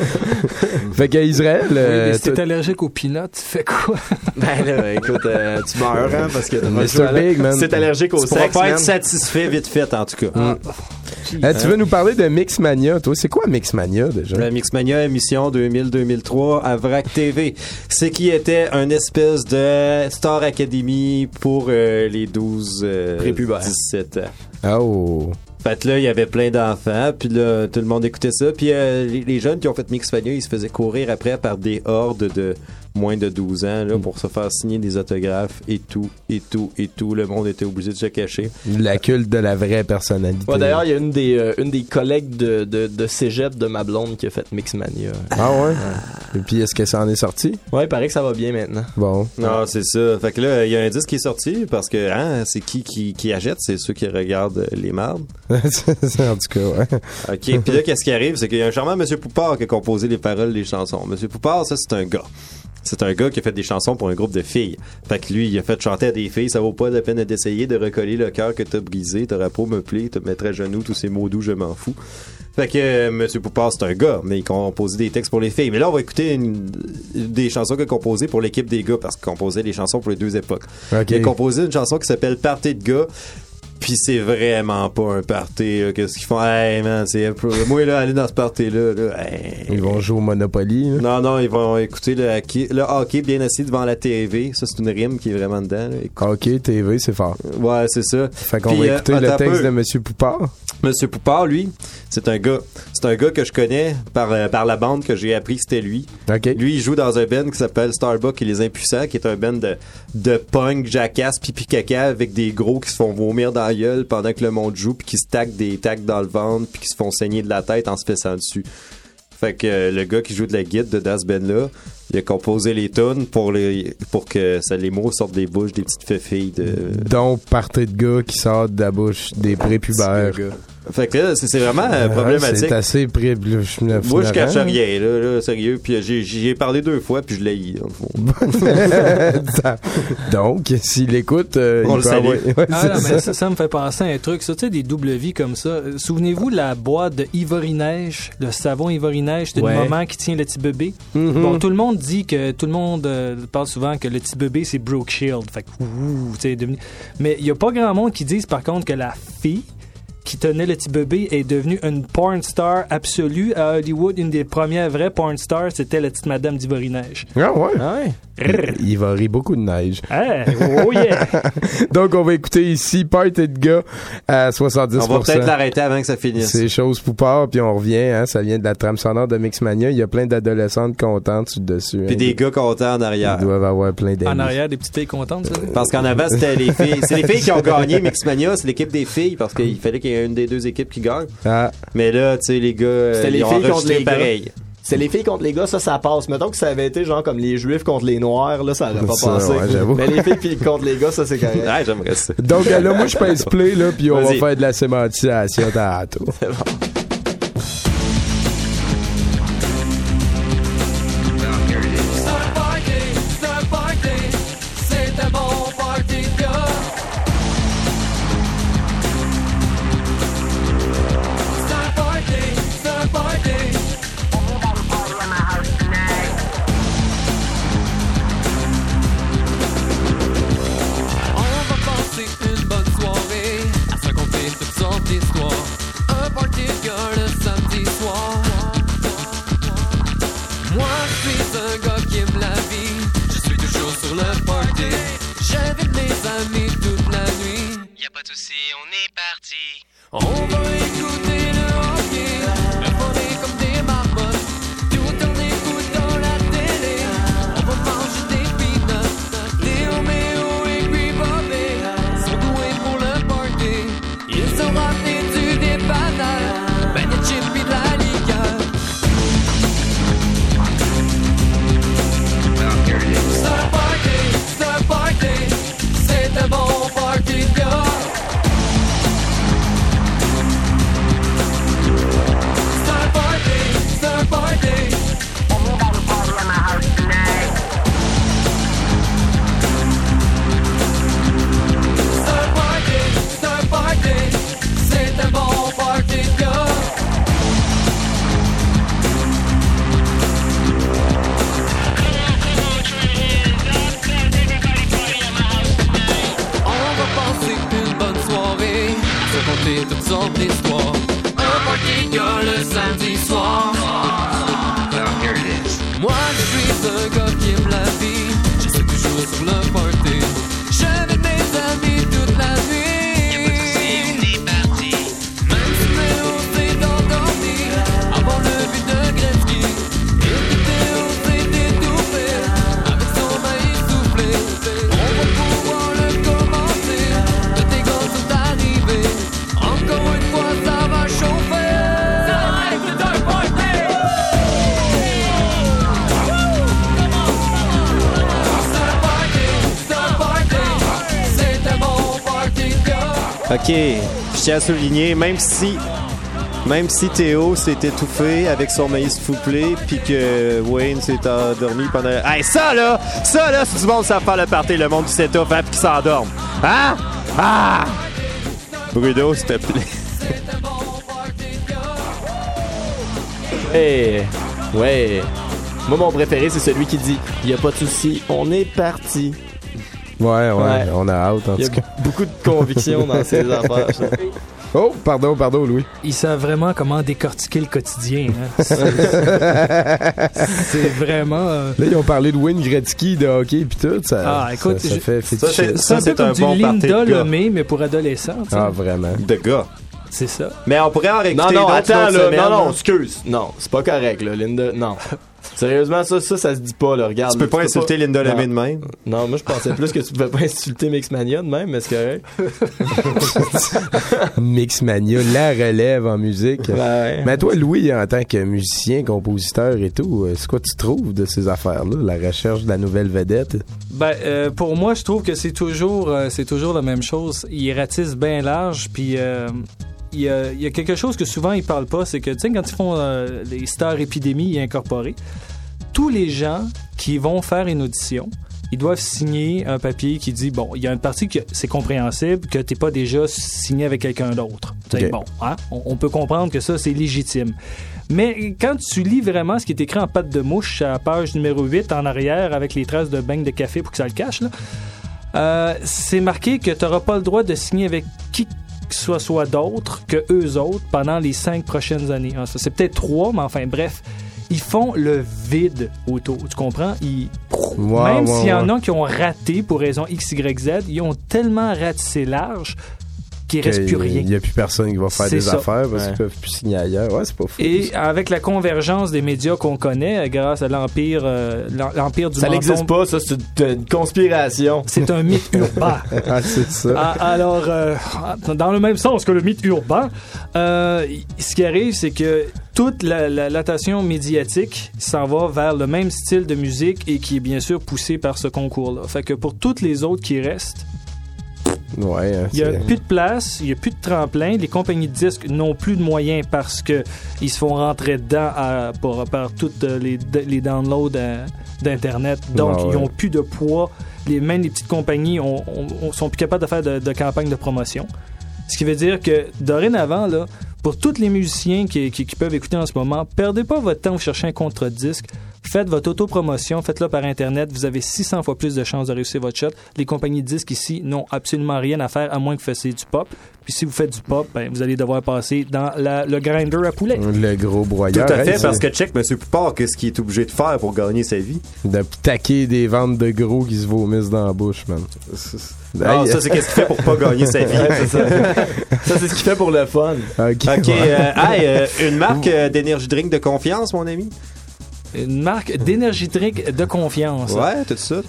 S6: Fait qu'à Israël...
S8: Oui,
S6: euh,
S8: mais si t'es allergique aux peanuts, tu fais quoi?
S2: Ben là, écoute, euh, tu meurs, hein, parce que...
S6: mister Big, man.
S2: Si t'es allergique au
S7: Tu pourras
S2: sexe,
S7: pas être
S2: man.
S7: satisfait vite fait, en tout cas.
S6: Mm. Eh, tu veux nous parler de Mixmania, toi? C'est quoi Mixmania, déjà?
S7: La Mixmania émission deux mille deux mille trois à Vrac T V. C'est qui était un espèce de Star Academy pour euh, les douze dix-sept ans.
S6: Oh!
S7: Fait que là, il y avait plein d'enfants, puis là, tout le monde écoutait ça. Puis euh, les, les jeunes qui ont fait Mixmania, ils se faisaient courir après par des hordes de moins de douze ans là, pour se faire signer des autographes et tout, et tout, et tout. Le monde était obligé de se cacher.
S6: La culte de la vraie personnalité.
S2: Ouais, d'ailleurs, il y a une des, euh, une des collègues de, de, de cégep de ma blonde qui a fait Mixmania.
S6: Ah ouais? Et puis, est-ce que ça en est sorti?
S2: Ouais, il paraît que ça va bien maintenant.
S6: Bon.
S7: Non, c'est ça. Fait que là, il y a un disque qui est sorti parce que, hein, c'est qui qui, qui achète? C'est ceux qui regardent les mardes.
S6: En tout cas, ouais.
S7: OK. Puis là, qu'est-ce qui arrive? C'est qu'il y a un charmant Monsieur Poupard qui a composé les paroles des chansons. Monsieur Poupard, ça, c'est un gars. C'est un gars qui a fait des chansons pour un groupe de filles. Fait que lui, il a fait chanter à des filles. Ça vaut pas la peine d'essayer de recoller le cœur que t'as brisé. T'auras pas me plaire, te mettre à genoux, tous ces mots doux, je m'en fous. Fait que euh, Monsieur Poupard, c'est un gars, mais il composait des textes pour les filles. Mais là, on va écouter une, des chansons qu'il a composées pour l'équipe des gars, parce qu'il composait des chansons pour les deux époques.
S6: Okay.
S7: Il a composé une chanson qui s'appelle Party de gars. Puis c'est vraiment pas un party. Là. Qu'est-ce qu'ils font? Hey man, c'est un peu... Moi là, aller dans ce party-là, là, hey.
S6: Ils vont jouer au Monopoly. Là.
S7: Non, non, ils vont écouter le hockey, le hockey bien assis devant la T V. Ça, c'est une rime qui est vraiment dedans. Là.
S6: Hockey, T V, c'est fort.
S7: Ouais, c'est ça.
S6: Fait qu'on
S7: Puis,
S6: va écouter
S7: euh,
S6: le texte
S7: peu.
S6: de Monsieur Poupard.
S7: Monsieur Poupard, lui, c'est un gars. C'est un gars que je connais par, euh, par la bande que j'ai appris que c'était lui.
S6: Okay.
S7: Lui, il joue dans un band qui s'appelle Starbuck et les Impuissants, qui est un band de, de punk, jackass, pipi caca avec des gros qui se font vomir dans la gueule pendant que le monde joue, puis qui se taquent des tacs dans le ventre, puis qui se font saigner de la tête en se fessant dessus. Fait que euh, le gars qui joue de la guitare de Das Ben là, il a composé les tunes pour les pour que ça, les mots sortent des bouches des petites filles de.
S6: Donc party de gars qui sort de la bouche des prépubères.
S7: Fait que là, c'est, c'est vraiment euh, problématique.
S6: C'est assez pré...
S7: Moi, je cache rien, là, là, sérieux. Puis j'ai, j'ai parlé deux fois, puis je l'ai eu.
S6: Donc, s'il écoute, euh,
S7: on
S6: il
S7: le
S6: peut
S7: salue.
S6: avoir... ouais,
S8: Ah non,
S6: ça.
S8: mais ça, ça me fait penser à un truc. Ça, tu sais, des double vies comme ça. Euh, Souvenez-vous la boîte de Ivory-Neige, le savon Ivory-Neige, c'était
S2: Ouais.
S8: une maman qui tient le petit bébé.
S6: Mm-hmm.
S8: Bon, tout le monde dit que, tout le monde euh, parle souvent que le petit bébé, c'est Brooke Shield. Fait que, ouh, tu sais, devenu... Mais il y a pas grand monde qui disent, par contre, que la fille qui tenait le petit bébé est devenue une porn star absolue à Hollywood. Une des premières vraies porn stars, c'était la petite madame d'Ivory-Neige.
S6: Ah ouais?
S2: Ah ouais.
S6: Il va rire beaucoup de neige.
S8: Hey, oh yeah!
S6: Donc, on va écouter ici Party de gars à soixante-dix pour cent.
S7: On va peut-être l'arrêter avant que ça finisse.
S6: C'est chose Poupard, puis on revient, hein, ça vient de la trame sonore de Mixmania. Il y a plein d'adolescentes contentes dessus.
S7: Puis
S6: hein,
S7: des gars contents en arrière.
S6: Ils doivent avoir plein d'amis.
S8: En arrière, des petites filles contentes, ça?
S7: Parce qu'en avant, c'était les filles. C'est les filles qui ont gagné Mixmania, c'est l'équipe des filles, parce qu'il fallait qu'il y ait une des deux équipes qui gagne.
S6: Ah.
S7: Mais là, tu sais, les gars,
S2: C'était
S7: ils
S2: les
S7: ont
S2: filles contre
S7: enregistré
S2: les gars.
S7: pareil.
S2: C'est les filles contre les gars, ça, ça passe. Mettons que ça avait été genre comme les juifs contre les noirs, là, ça aurait pas
S6: Ça,
S2: passé.
S6: ouais, j'avoue.
S2: Mais les filles pis contre les gars, ça, c'est correct.
S7: Ouais, j'aimerais ça.
S6: Donc euh, là, moi, je pèse play, là, puis on
S7: Vas-y.
S6: va faire de la sémantisation tantôt.
S2: C'est bon.
S5: On va passer une bonne soirée à se raconter toutes sortes d'histoires. Un party de gars le samedi soir. Moi je suis un gars qui aime la vie. Je suis toujours sur le party. J'invite mes amis toute la nuit. Y'a pas de souci, on est parti. On va écouter le hockey, le voler comme des marmottes, tout en écoutant la télé. On va manger des peanuts, des Roméo et
S7: OK, je tiens à souligner, même si même si Théo s'est étouffé avec son maïs soufflé puis que Wayne s'est endormi pendant... Hey, ça là! Ça là, c'est du monde qui savent faire le party, le monde qui s'étouffe hein, puis qui s'endorme. Hein? Ah! Bruno, s'il te plaît.
S2: Hey, ouais. Moi, mon préféré, c'est celui qui dit « Y a pas de souci, on est parti ».
S6: Ouais, ouais, ouais, on a hâte en
S2: tout cas.
S6: Il y a
S2: beaucoup de conviction dans ces affaires. Ça.
S6: Oh, pardon, pardon, Louis.
S8: Ils savent vraiment comment décortiquer le quotidien. Hein. C'est, c'est vraiment... Euh...
S6: Là, ils ont parlé de Wayne Gretzky, de hockey puis tout. Ça,
S8: ah, écoute,
S6: ça, ça
S8: je...
S6: fait
S8: ça, c'est, ça, c'est un peu comme un du bon Linda Lemay, mais pour adolescents. T'sais.
S6: Ah, vraiment.
S7: De gars.
S8: C'est ça.
S7: Mais on pourrait en réécouter
S2: Non, non, attends, là.
S7: Semaine,
S2: non, non,
S7: hein.
S2: excuse. Non, c'est pas correct, là, Linda. Non. Sérieusement, ça, ça, ça se dit pas, là. Regarde.
S7: Tu peux
S2: là,
S7: pas
S2: tu
S7: insulter
S2: pas...
S7: Linda Lemay de même?
S2: Non, moi, je pensais plus que tu pouvais pas insulter Mixmania de même, mais c'est correct.
S6: Mixmania, la relève en musique.
S2: Ben ouais.
S6: Mais toi, Louis, en tant que musicien, compositeur et tout, c'est quoi tu trouves de ces affaires-là? La recherche de la nouvelle vedette?
S8: Ben, euh, pour moi, je trouve que c'est toujours, euh, c'est toujours la même chose. Ils ratissent bien large, puis... Euh... Il y, a, il y a quelque chose que souvent ils parlent pas, c'est que, tu sais, quand ils font euh, les Stars Épidémie incorporées, tous les gens qui vont faire une audition, ils doivent signer un papier qui dit, bon, il y a une partie que c'est compréhensible, que t'es pas déjà signé avec quelqu'un d'autre. Okay. Bon, hein? on, on peut comprendre que ça, c'est légitime. Mais quand tu lis vraiment ce qui est écrit en patte de mouche à page numéro huit en arrière avec les traces de beignes de café pour que ça le cache, là, euh, c'est marqué que t'auras pas le droit de signer avec qui soit soit d'autres que eux autres pendant les cinq prochaines années. Alors, ça, c'est peut-être trois, mais enfin, bref, ils font le vide autour. Tu comprends? Ils,
S6: wow,
S8: même
S6: wow,
S8: s'il y en
S6: wow.
S8: a qui ont raté pour raison X, Y, Z, ils ont tellement ratissé large qu'il ne reste plus rien.
S6: Il n'y a plus personne qui va faire
S8: c'est
S6: des
S8: ça.
S6: affaires parce
S8: ouais.
S6: qu'ils peuvent plus signer ailleurs. Ouais, c'est pas fou.
S8: Et ça. Avec la convergence des médias qu'on connaît, grâce à l'empire, euh, l'empire du
S2: ça
S8: menton...
S2: Ça n'existe pas, ça, c'est une conspiration.
S8: C'est un mythe urbain.
S6: Ah, c'est ça.
S8: Ah, alors, euh, dans le même sens que le mythe urbain, euh, ce qui arrive, c'est que toute la, la, l'attention médiatique s'en va vers le même style de musique et qui est bien sûr poussé par ce concours-là. Fait que pour toutes les autres qui restent,
S6: ouais, hein,
S8: il n'y a plus de place, il n'y a plus de tremplin. Les compagnies de disques n'ont plus de moyens parce que ils se font rentrer dedans à, pour, par toutes les, les downloads à, d'Internet. Donc, ah ouais. ils n'ont plus de poids. Les, même les petites compagnies ont, ont, ont, sont plus capables de faire de, de campagnes de promotion. Ce qui veut dire que, dorénavant, là, pour tous les musiciens qui, qui, qui peuvent écouter en ce moment, perdez pas votre temps pour chercher un contre-disque. Faites votre autopromotion, faites-le par Internet. Vous avez six cents fois plus de chances de réussir votre shot. Les compagnies de disques ici n'ont absolument rien à faire à moins que vous fassiez du pop. Puis si vous faites du pop, ben, vous allez devoir passer dans la, le grinder à poulet.
S6: Le gros broyeur.
S7: Tout à fait,
S6: hein,
S7: parce que check, M. Poupard, qu'est-ce qu'il est obligé de faire pour gagner sa vie?
S6: De taquer des ventes de gros qui se vomissent dans la bouche, man.
S7: Ah, ça, c'est qu'est-ce qu'il fait pour pas gagner sa vie.
S2: Ouais, c'est ça. Ça, c'est ce qu'il fait pour le fun.
S6: OK.
S7: OK. Euh, hey, euh, une marque euh, d'énergie drink de confiance, mon ami?
S8: Une marque d'énergie drink de confiance.
S7: Ouais, tout ça.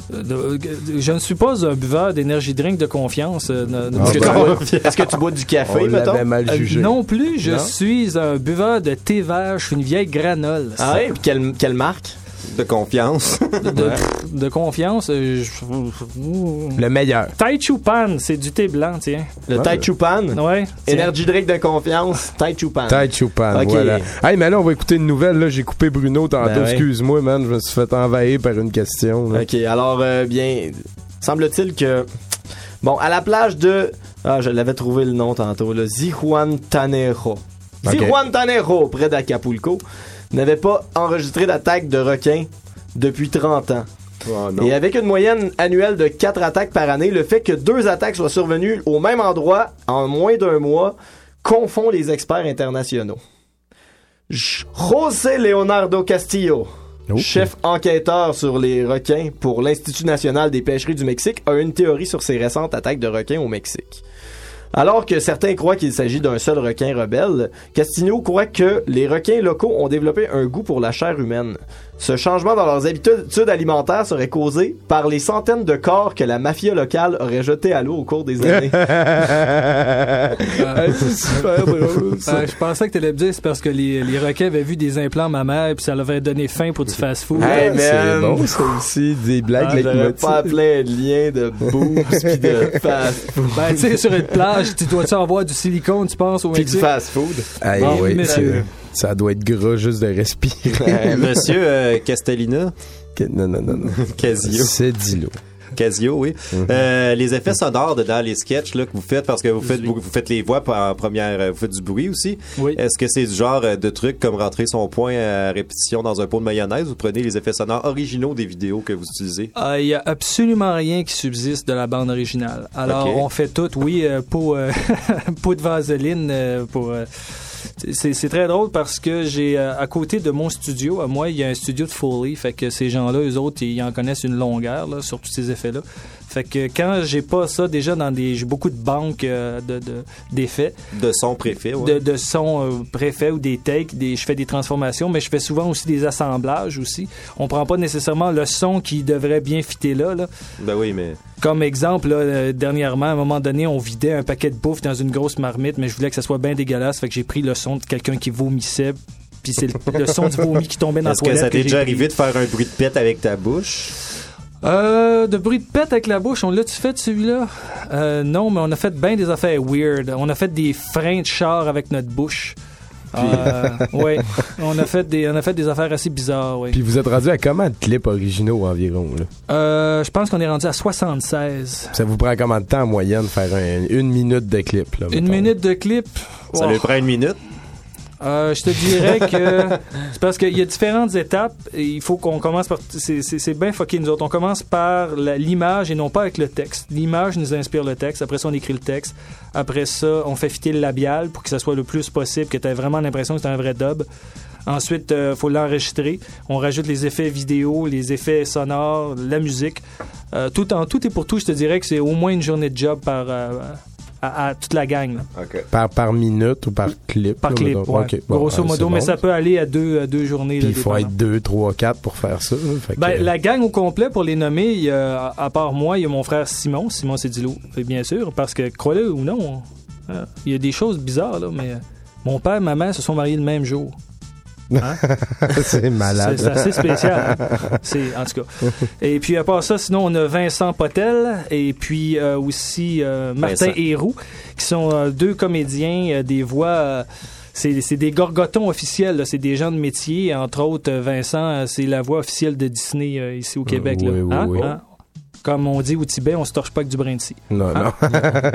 S8: Je ne suis pas un buveur d'énergie drink de confiance. Ah,
S2: est-ce, que ben, bois, est-ce que tu bois du café,
S6: on
S2: mettons?
S6: Mal jugé.
S8: Euh, non plus, je
S2: non?
S8: suis un buveur de thé vert. Je suis une vieille granole.
S2: Ah oui? Puis quelle, quelle marque?
S7: De confiance.
S8: de,
S2: ouais.
S8: de confiance. Euh, je...
S6: Le meilleur.
S8: Tai Chu Pan, c'est du thé blanc, tiens.
S2: Le ouais. Tai Chu Pan?
S8: Ouais.
S2: Energy drink de confiance, Tai Chu Pan.
S6: Tai Chu Pan, okay. Voilà. Hey, mais là, on va écouter une nouvelle. Là, j'ai coupé Bruno tantôt. Ben excuse-moi, man. Je me suis fait envahir par une question. Là.
S2: OK, alors, euh, bien, semble-t-il que... Bon, à la plage de... Ah, je l'avais trouvé le nom tantôt, là. Zihuatanejo. Okay. Zihuatanejo, près d'Acapulco, n'avait pas enregistré d'attaque de requins depuis trente ans.
S7: Oh, non.
S2: Et avec une moyenne annuelle de quatre attaques par année, le fait que deux attaques soient survenues au même endroit en moins d'un mois confond les experts internationaux. José Leonardo Castillo, oh. chef enquêteur sur les requins pour l'Institut national des pêcheries du Mexique, a une théorie sur ces récentes attaques de requins au Mexique. Alors que certains croient qu'il s'agit d'un seul requin rebelle, Castillo croit que les requins locaux ont développé un goût pour la chair humaine. Ce changement dans leurs habitudes alimentaires serait causé par les centaines de corps que la mafia locale aurait jetés à l'eau au cours des années.
S8: euh, c'est super drôle. Euh, je pensais que tu allais me dire c'est parce que les, les requins avaient vu des implants mammaires puis ça leur avait donné faim pour du fast-food.
S2: Hey,
S6: c'est bon, ça aussi, des blagues
S2: ah, j'aurais pas plein de liens de boobs pis de fast-food.
S8: Ben, tu sais, sur une plage, tu dois-tu avoir du silicone, tu penses, au Mexique?
S2: Pis du fast-food.
S6: Hey, bon, oui, monsieur. Ça doit être gras juste de respirer.
S7: Monsieur euh, Castellina.
S6: Non, non, non, non.
S7: Casio.
S6: C'est Dilo.
S7: Casio, oui. Mm-hmm. Euh, les effets sonores de, dans les sketchs là, que vous faites, parce que vous faites, vous, vous faites les voix en première, vous faites du bruit aussi.
S8: Oui.
S7: Est-ce que c'est du genre de truc comme rentrer son poing à répétition dans un pot de mayonnaise ou vous prenez les effets sonores originaux des vidéos que vous utilisez?
S8: Il euh, y a absolument rien qui subsiste de la bande originale. Alors, okay. on fait tout, oui, euh, pot, euh, pot de vaseline euh, pour... Euh, C'est, c'est très drôle parce que j'ai euh, à côté de mon studio, à moi, il y a un studio de Foley. Fait que ces gens-là, eux autres, ils en connaissent une longueur là, sur tous ces effets-là. Fait que quand j'ai pas ça, déjà dans des. J'ai beaucoup de banques euh, de, de, d'effets.
S7: De sons préfaits, ouais.
S8: De, de sons euh, préfaits ou des takes. Des, je fais des transformations, mais je fais souvent aussi des assemblages aussi. On prend pas nécessairement le son qui devrait bien fitter là. là.
S7: Ben oui, mais.
S8: Comme exemple, là, euh, dernièrement, à un moment donné, on vidait un paquet de bouffe dans une grosse marmite, mais je voulais que ça soit bien dégueulasse. Fait que j'ai pris le son de quelqu'un qui vomissait. Puis c'est le, le son du vomi qui tombait dans
S7: Est-ce
S8: la toilette.
S7: Est-ce que ça t'est déjà
S8: pris.
S7: arrivé de faire un bruit de pète avec ta bouche?
S8: Euh, de bruit de pète avec la bouche, on l'a-tu fait celui-là? Euh, non, mais on a fait bien des affaires weird. On a fait des freins de char avec notre bouche. Euh, ouais, on a fait des on a fait des affaires assez bizarres, ouais.
S6: Puis vous êtes rendu à combien de clips originaux environ là?
S8: Euh, je pense qu'on est rendu à soixante-seize.
S6: Ça vous prend combien de temps en moyenne de faire un, une minute de clip là?
S8: Une minute de clip.
S7: Ça oh. lui prend une minute?
S8: Euh, je te dirais que c'est parce qu'il y a différentes étapes et il faut qu'on commence par c'est, c'est, c'est bien fucké nous autres. On commence par la, l'image et non pas avec le texte. L'image nous inspire le texte. Après ça, on écrit le texte. Après ça, on fait fitter le labial pour que ça soit le plus possible, que tu aies vraiment l'impression que c'est un vrai dub. Ensuite, il euh, faut l'enregistrer. On rajoute les effets vidéo, les effets sonores, la musique. Euh, tout en tout et pour tout, je te dirais que c'est au moins une journée de job par... Euh, À, à toute la gang. Là.
S7: Okay.
S6: Par, par minute ou par clip?
S8: Par
S6: là,
S8: clip, ouais. Okay. Bon,
S6: ouais,
S8: grosso modo, mais bon. Ça peut aller à deux, à deux journées.
S6: Puis il faut être deux, trois, quatre pour faire ça. Là, fait
S8: ben,
S6: que...
S8: La gang au complet, pour les nommer, il y a, à part moi, il y a mon frère Simon, Simon Cédillo, bien sûr, parce que, crois-le ou non, hein, il y a des choses bizarres, là, mais mon père et ma mère se sont mariés le même jour. Hein?
S6: C'est malade.
S8: C'est, c'est assez spécial. Hein? C'est, en tout cas. Et puis, à part ça, sinon, on a Vincent Potel et puis euh, aussi euh, Martin Héroux, qui sont euh, deux comédiens, euh, des voix... Euh, c'est, c'est des gorgotons officiels, là. C'est des gens de métier. Entre autres, Vincent, c'est la voix officielle de Disney euh, ici au Québec.
S6: Euh, oui,
S8: là.
S6: oui,
S8: hein?
S6: oui.
S8: Hein? Comme on dit au Tibet, on se torche pas avec du brin de scie.
S6: Non,
S8: hein?
S6: non.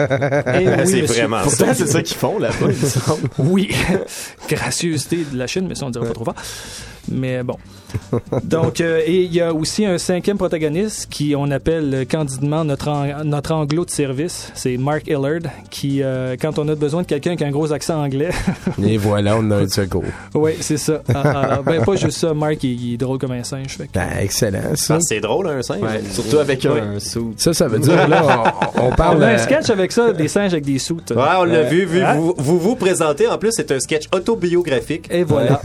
S8: Eh oui,
S7: c'est
S8: monsieur.
S7: vraiment
S2: Pourtant, c'est ça qu'ils font là-bas, il me semble.
S8: Oui. Gracieuseté de la Chine, mais ça, on dirait pas trop fort. Mais bon. Donc, euh, et il y a aussi un cinquième protagoniste qui on appelle candidement notre, ang- notre anglo de service. C'est Mark Hillard, qui, euh, quand on a besoin de quelqu'un qui a un gros accent anglais...
S6: Et voilà, on a un secours.
S8: Oui, c'est ça. Ah, ah, ben, pas juste ça, Mark, il, il est drôle comme un singe. Fait que...
S6: Ben, excellent, ça.
S7: Ah, c'est drôle, un singe.
S2: Ouais, surtout avec
S8: ouais.
S2: un sou.
S6: Ça, ça veut dire, là, on, on parle...
S8: On a un
S6: euh...
S8: sketch avec ça, des singes avec des soutes.
S7: Ouais, on l'a
S8: euh,
S7: vu, vu.
S8: hein?
S7: Vous, vous vous présentez, en plus, c'est un sketch autobiographique.
S8: Et voilà.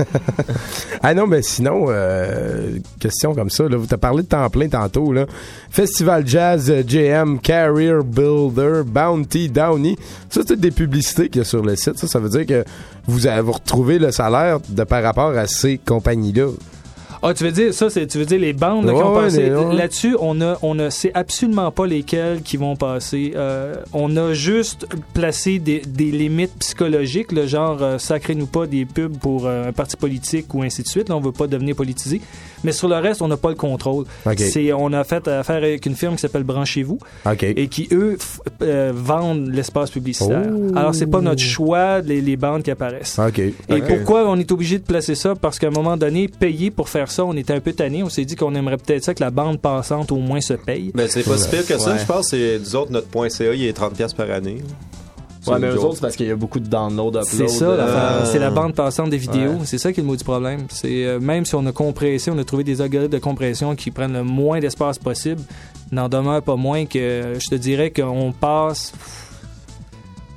S6: Ah non, mais sinon, euh, question comme ça, là, vous t'as parlé de temps plein tantôt, là. Festival Jazz, J M, Career Builder, Bounty, Downey. Ça, c'est toutes des publicités qu'il y a sur le site. Ça, ça veut dire que vous avez retrouvé le salaire de par rapport à ces compagnies-là.
S8: Ah, tu veux dire, ça, c'est, tu veux dire les bandes là,
S6: ouais,
S8: qui ont passé.
S6: ouais.
S8: Là-dessus, on a, on a, c'est absolument pas lesquelles qui vont passer. Euh, on a juste placé des, des limites psychologiques, le genre, euh, sacrez-nous pas des pubs pour euh, un parti politique ou ainsi de suite. Là, on veut pas devenir politisé. Mais sur le reste, on n'a pas le contrôle.
S6: Okay.
S8: C'est, on a fait affaire avec une firme qui s'appelle Branchez-vous
S6: okay.
S8: et qui, eux, f- euh, vendent l'espace publicitaire.
S6: Oh.
S8: Alors, c'est pas notre choix, les, les bandes qui apparaissent.
S6: Okay.
S8: Et
S6: okay.
S8: pourquoi on est obligé de placer ça? Parce qu'à un moment donné, payer pour faire ça, on était un peu tanné. On s'est dit qu'on aimerait peut-être ça que la bande passante au moins se paye.
S7: Ben, c'est pas si pire que ça,
S2: ouais.
S7: je pense. C'est, nous autres, notre point C A, il est trente dollars par année.
S2: Ouais, mais eux autres, c'est parce qu'il y a beaucoup de downloads, uploads.
S8: C'est ça,
S2: euh...
S8: c'est la bande passante des vidéos.
S2: Ouais.
S8: C'est ça qui est le maudit problème. C'est, euh, même si on a compressé, on a trouvé des algorithmes de compression qui prennent le moins d'espace possible, n'en demeure pas moins que je te dirais qu'on passe...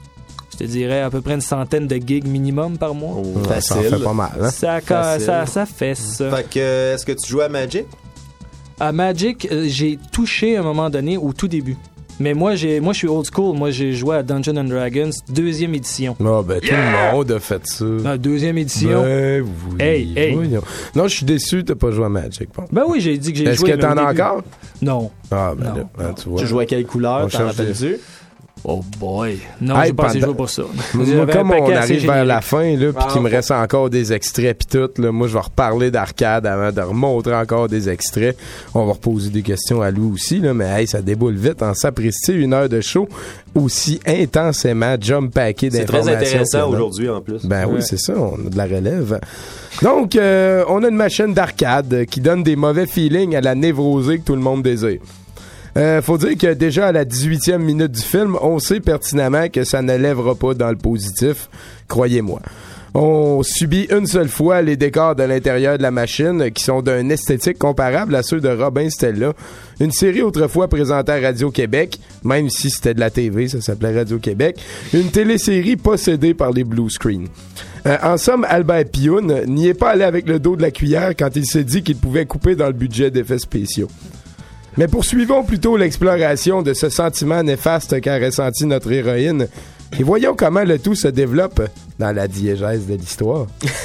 S8: je te dirais à peu près une centaine de gigs minimum par mois.
S6: Oh, ça en fait pas mal, hein?
S8: Ça, ça, ça, ça fesse.
S7: Fait que, euh, est-ce que tu joues à Magic?
S8: À Magic, euh, j'ai touché à un moment donné au tout début. Mais moi, j'ai, moi, je suis old school. Moi, j'ai joué à Dungeons and Dragons, deuxième édition.
S6: Ah, ben, yeah! Tout le monde a fait ça.
S8: La deuxième édition.
S6: Ben, oui.
S8: Hey, hey.
S6: Oui, non. non, je suis déçu, t'as pas joué à Magic. Bon.
S8: Ben oui, j'ai dit que j'ai
S6: Est-ce
S8: joué.
S6: Est-ce que t'en as encore?
S8: Non.
S6: Ah, ben
S8: non.
S6: là, ben, tu vois.
S2: Tu jouais à quelle couleur,
S6: on
S2: t'en rappelles-tu?
S8: Oh boy. Non, hey, j'ai pas assez joué pour ça.
S6: Moi, comme on arrive vers la fin, là, pis ah, qu'il me reste encore des extraits pis tout, là, moi, je vais reparler d'arcade avant de remontrer encore des extraits. On va reposer des questions à Lou aussi, là, mais hey, ça déboule vite en sapristi, une heure de show aussi intensément jump-packé d'informations.
S7: C'est très intéressant aujourd'hui, en plus.
S6: Ben
S7: ouais.
S6: oui, c'est ça, on a de la relève. Donc, euh, on a une machine d'arcade qui donne des mauvais feelings à la névrosée que tout le monde désire. Euh, faut dire que déjà à la dix-huitième minute du film, on sait pertinemment que ça ne lèvera pas dans le positif, croyez-moi. On subit une seule fois les décors de l'intérieur de la machine qui sont d'un esthétique comparable à ceux de Robin Stella, une série autrefois présentée à Radio-Québec, même si c'était de la T V, ça s'appelait Radio-Québec, une télésérie possédée par les Blue Screen. Euh, en somme, Albert Pioun n'y est pas allé avec le dos de la cuillère quand il s'est dit qu'il pouvait couper dans le budget d'effets spéciaux. Mais poursuivons plutôt l'exploration de ce sentiment néfaste qu'a ressenti notre héroïne et voyons comment le tout se développe dans la diégèse de l'histoire.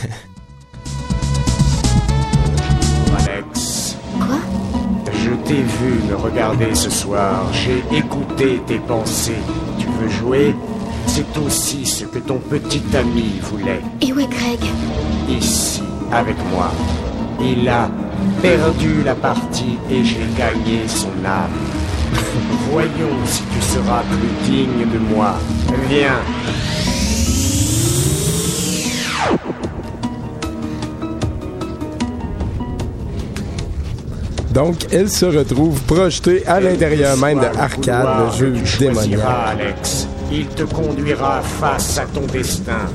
S15: Alex. Quoi? Je t'ai vu me regarder ce soir. J'ai écouté tes pensées. Tu veux jouer? C'est aussi ce que ton petit ami voulait.
S14: Et où est Greg?
S15: Ici, avec moi. Il a perdu la partie et j'ai gagné son âme. Voyons si tu seras plus digne de moi. Viens.
S6: Donc, elle se retrouve projetée à l'intérieur même de Arcade, le jeu démoniaque.
S15: Alex. Il te conduira face à ton destin.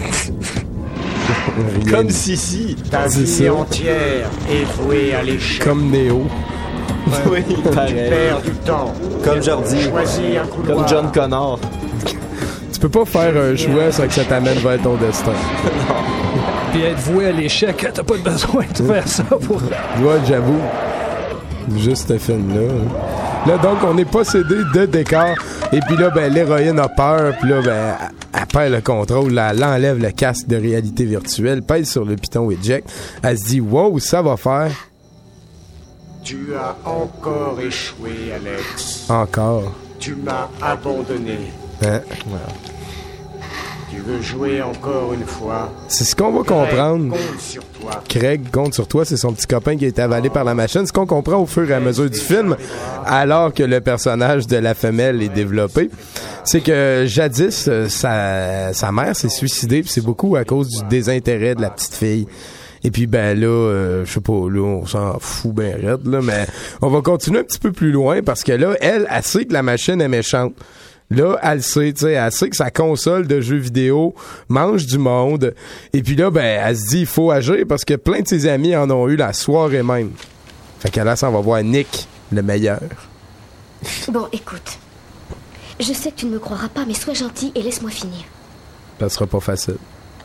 S2: Comme Sissi.
S15: Ta vie entière est vouée à l'échec.
S6: Comme Néo.
S2: Oui, pareil.
S15: Tu perds du temps.
S7: Comme Jordi.
S15: Choisis un couloir.
S2: Comme John Connor.
S6: Tu peux pas faire un choix sans que ça t'amène vers ton destin.
S8: Non. Puis être voué à l'échec, t'as pas besoin de faire ça pour...
S6: Ouais, j'avoue. Juste ce film-là. Là, donc, on est possédé de décors. Et puis là, ben, l'héroïne a peur. Puis là, ben, elle perd le contrôle. Là, elle enlève le casque de réalité virtuelle, pèse sur le piton eject. Elle se dit, wow, ça va faire.
S15: Tu as encore échoué, Alex.
S6: Encore.
S15: Tu m'as abandonné.
S6: Hein?
S15: Voilà. Tu veux jouer encore une fois?
S6: C'est ce qu'on va comprendre.
S15: Craig compte sur toi.
S6: Craig compte sur toi, c'est son petit copain qui a été avalé par la machine. Ce qu'on comprend au fur et à mesure du film, alors que le personnage de la femelle est développé, c'est que jadis, sa, sa mère s'est suicidée, puis c'est beaucoup à cause du désintérêt de la petite fille. Et puis, ben là, euh, je sais pas, là, on s'en fout ben raide, là, mais on va continuer un petit peu plus loin parce que là, elle, elle sait que la machine est méchante. Là, elle sait, tu sais, elle sait que sa console de jeux vidéo mange du monde. Et puis là, ben, elle se dit, il faut agir parce que plein de ses amis en ont eu la soirée même. Fait qu'elle là, ça, on va voir Nick, le meilleur.
S14: Bon, écoute. Je sais que tu ne me croiras pas, mais sois gentil et laisse-moi finir.
S6: Ça sera pas facile.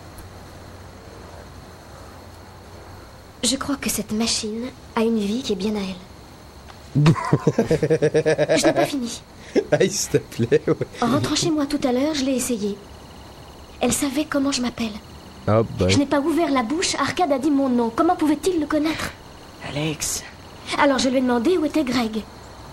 S14: Je crois que cette machine a une vie qui est bien à elle. Je n'ai pas fini.
S6: Hey, s'il te plaît, ouais.
S14: En rentrant chez moi tout à l'heure, je l'ai essayé. Elle savait comment je m'appelle.
S6: Ah ben.
S14: Je n'ai pas ouvert la bouche, Arcade a dit mon nom. Comment pouvait-il le connaître?
S10: Alex.
S14: Alors je lui ai demandé où était Greg.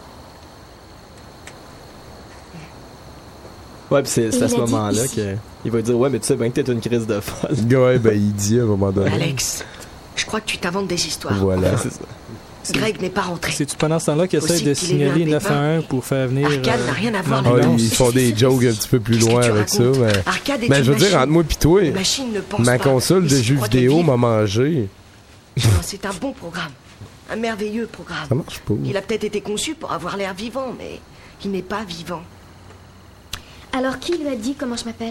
S2: Ouais, pis c'est, c'est à ce
S14: a
S2: moment-là qu'il va dire, ouais, mais tu sais bien que t'es une crise de folle.
S6: Ouais, ben il dit à un moment donné.
S10: Alex, je crois que tu t'inventes des histoires.
S6: Voilà.
S2: Ouais, c'est ça.
S10: Greg n'est pas rentré.
S8: C'est-tu pendant ce temps-là qu'il essaie de signaler neuf un un pour faire venir...
S10: Arcade
S8: euh,
S10: n'a rien à voir
S6: Ah,
S10: là-dedans.
S6: ils font des jokes un petit peu plus loin avec ça, mais...
S10: Arcade est
S6: mais
S10: une
S6: je veux dire,
S10: machine.
S6: entre moi pis toi,
S10: Une machine ne pense
S6: ma
S10: pas.
S6: console
S10: Et
S6: de
S10: si
S6: jeux
S10: tu crois qu'elle
S6: vidéo
S10: vit-
S6: m'a mangé.
S10: Non, c'est un bon programme. Un merveilleux programme.
S6: Ça marche pas.
S10: Il a peut-être été conçu pour avoir l'air vivant, mais il n'est pas vivant.
S14: Alors qui lui a dit comment je m'appelle?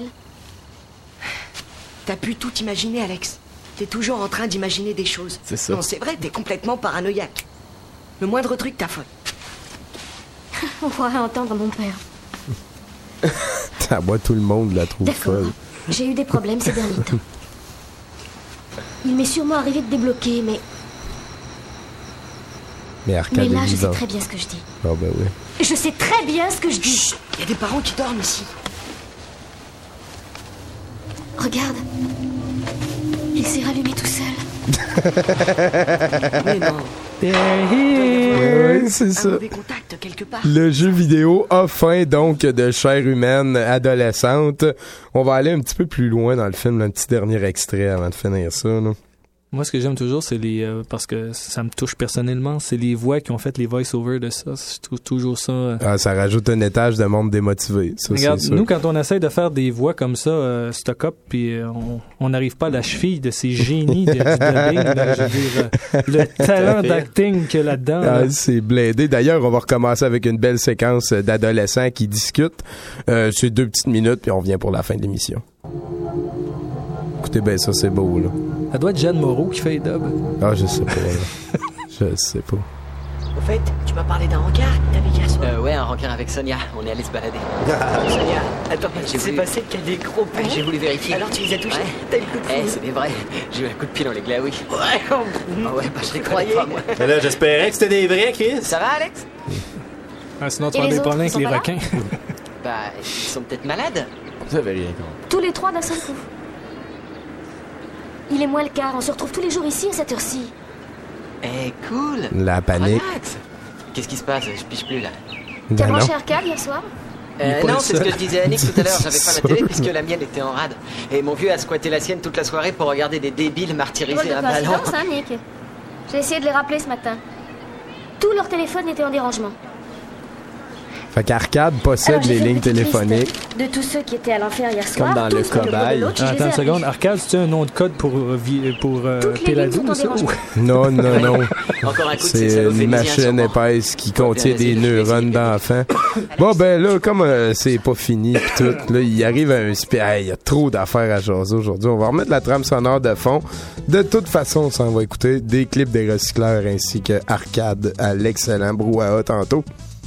S10: T'as pu tout imaginer, Alex. T'es toujours en train d'imaginer des choses.
S2: C'est ça.
S10: Non, c'est vrai, t'es complètement paranoïaque. Le moindre truc t'affolle.
S14: On croirait entendre mon père.
S6: Ça boit, tout le monde la trouve
S17: D'accord.
S6: folle.
S17: J'ai eu des problèmes ces derniers temps. Il m'est sûrement arrivé de débloquer, mais...
S6: Mais Arcade
S17: Mais là,
S6: est
S17: je sais
S6: vivant.
S17: très bien ce que je dis.
S6: Ah ben oui.
S17: Je sais très bien ce que je dis.
S14: Il y a des parents qui dorment ici.
S17: Regarde. Il s'est rallumé tout seul.
S14: Mais non.
S6: Oui, c'est ça.
S14: Un mauvais contact quelque part.
S6: Le jeu vidéo a fin donc de chair humaine adolescente. On va aller un petit peu plus loin dans le film, là, un petit dernier extrait avant de finir ça. Là.
S8: Moi, ce que j'aime toujours, c'est les... Euh, parce que ça me touche personnellement, c'est les voix qui ont fait les voice-overs de ça. Je trouve toujours ça... Euh...
S6: Ah, ça rajoute un étage de monde démotivé. Ça,
S8: Regarde,
S6: c'est sûr.
S8: nous, quand on essaie de faire des voix comme ça, euh, stock-up, puis euh, on n'arrive pas à la cheville de ces génies de, du dubbing, là, je veux dire, euh, le talent d'acting qu'il y a là-dedans.
S6: Ah,
S8: là.
S6: c'est blindé. D'ailleurs, on va recommencer avec une belle séquence d'adolescents qui discutent. Euh, c'est deux petites minutes, puis on revient pour la fin de l'émission. Écoutez, ben ça, c'est beau, là.
S8: Ça doit être Jeanne Moreau qui fait les dubs.
S6: Ah, je sais pas, là. Je sais pas.
S14: Au fait, tu m'as parlé d'un rencard que t'avais hier soir.
S10: Euh, ouais, un rencard avec Sonia. On est allé se balader.
S14: Sonia, attends,
S10: J'ai
S14: c'est
S10: voulu-
S14: passé qu'il y a des gros
S10: Ouais,
S14: poumons.
S10: j'ai voulu vérifier.
S14: Alors tu les as touchés?
S10: Ouais.
S14: T'as eu le coup de
S10: Eh,
S14: foudre?
S10: c'est des vrais. J'ai eu un coup de pied dans les glaouis.
S14: Ouais,
S10: Ah ouais, bah je les croyais pas, moi.
S7: Mais là, j'espérais que c'était des vrais, Chris.
S10: Ça va, Alex?
S8: Ah, sinon, tu
S17: Et
S8: vas avoir
S17: les
S8: des
S17: autres,
S8: problèmes
S17: ils
S8: avec les
S17: sont pas
S8: requins.
S10: Bah, ils sont peut-être malades.
S2: Vous avez rien compris.
S17: Tous les trois d'un seul coup. Il est moins le quart. On se retrouve tous les jours ici à cette heure-ci.
S10: Eh, cool.
S6: La panique.
S10: Relax. Qu'est-ce qui se passe? Je piche plus, là.
S17: T'as
S6: Ben
S17: branché
S6: non.
S17: Arcade hier soir?
S8: Il est
S10: Euh,
S8: pas
S10: non,
S8: le
S10: c'est ce
S8: seul.
S10: que je disais à Nick tout à l'heure. J'avais pas la télé
S6: C'est
S10: puisque la mienne était en rade. Et mon vieux a squatté la sienne toute la soirée pour regarder des débiles
S17: Drôle
S10: martyriser
S17: de
S10: un ballon.
S17: coïncidence, hein, Nick? J'ai essayé de les rappeler ce matin. Tous leurs téléphones étaient en dérangement.
S6: Fait qu'Arcade possède
S17: Alors, j'ai
S6: les
S17: fait une
S6: lignes
S17: petite liste
S6: téléphoniques.
S17: De tous ceux qui étaient à l'enfer hier soir,
S2: dans
S17: tous
S2: le
S17: le numéro de
S2: cobaye.
S17: l'autre, je les ai
S8: Attends une seconde.
S17: appelés.
S8: Arcade, c'est un nom de code pour, euh, vi- pour euh,
S17: Toutes les
S8: Péladou,
S17: lignes sont en
S8: ça?
S17: dérangement.
S6: Non, non, non.
S10: Encore un coup de ces
S6: C'est
S10: salauds
S6: une
S10: vénésiens,
S6: machine
S10: sûrement.
S6: épaisse qui
S10: Faut
S6: contient
S10: bien
S6: des
S10: essayer de
S6: neurones
S10: les
S6: d'enfants. Bon, ben là, comme euh, c'est pas fini pis tout, là, il arrive à un spé... Hey, il y a trop d'affaires à jaser aujourd'hui. On va remettre la trame sonore de fond. De toute façon, on s'en va écouter des clips des recycleurs ainsi que Arcade à l'excellent brouhaha tantôt.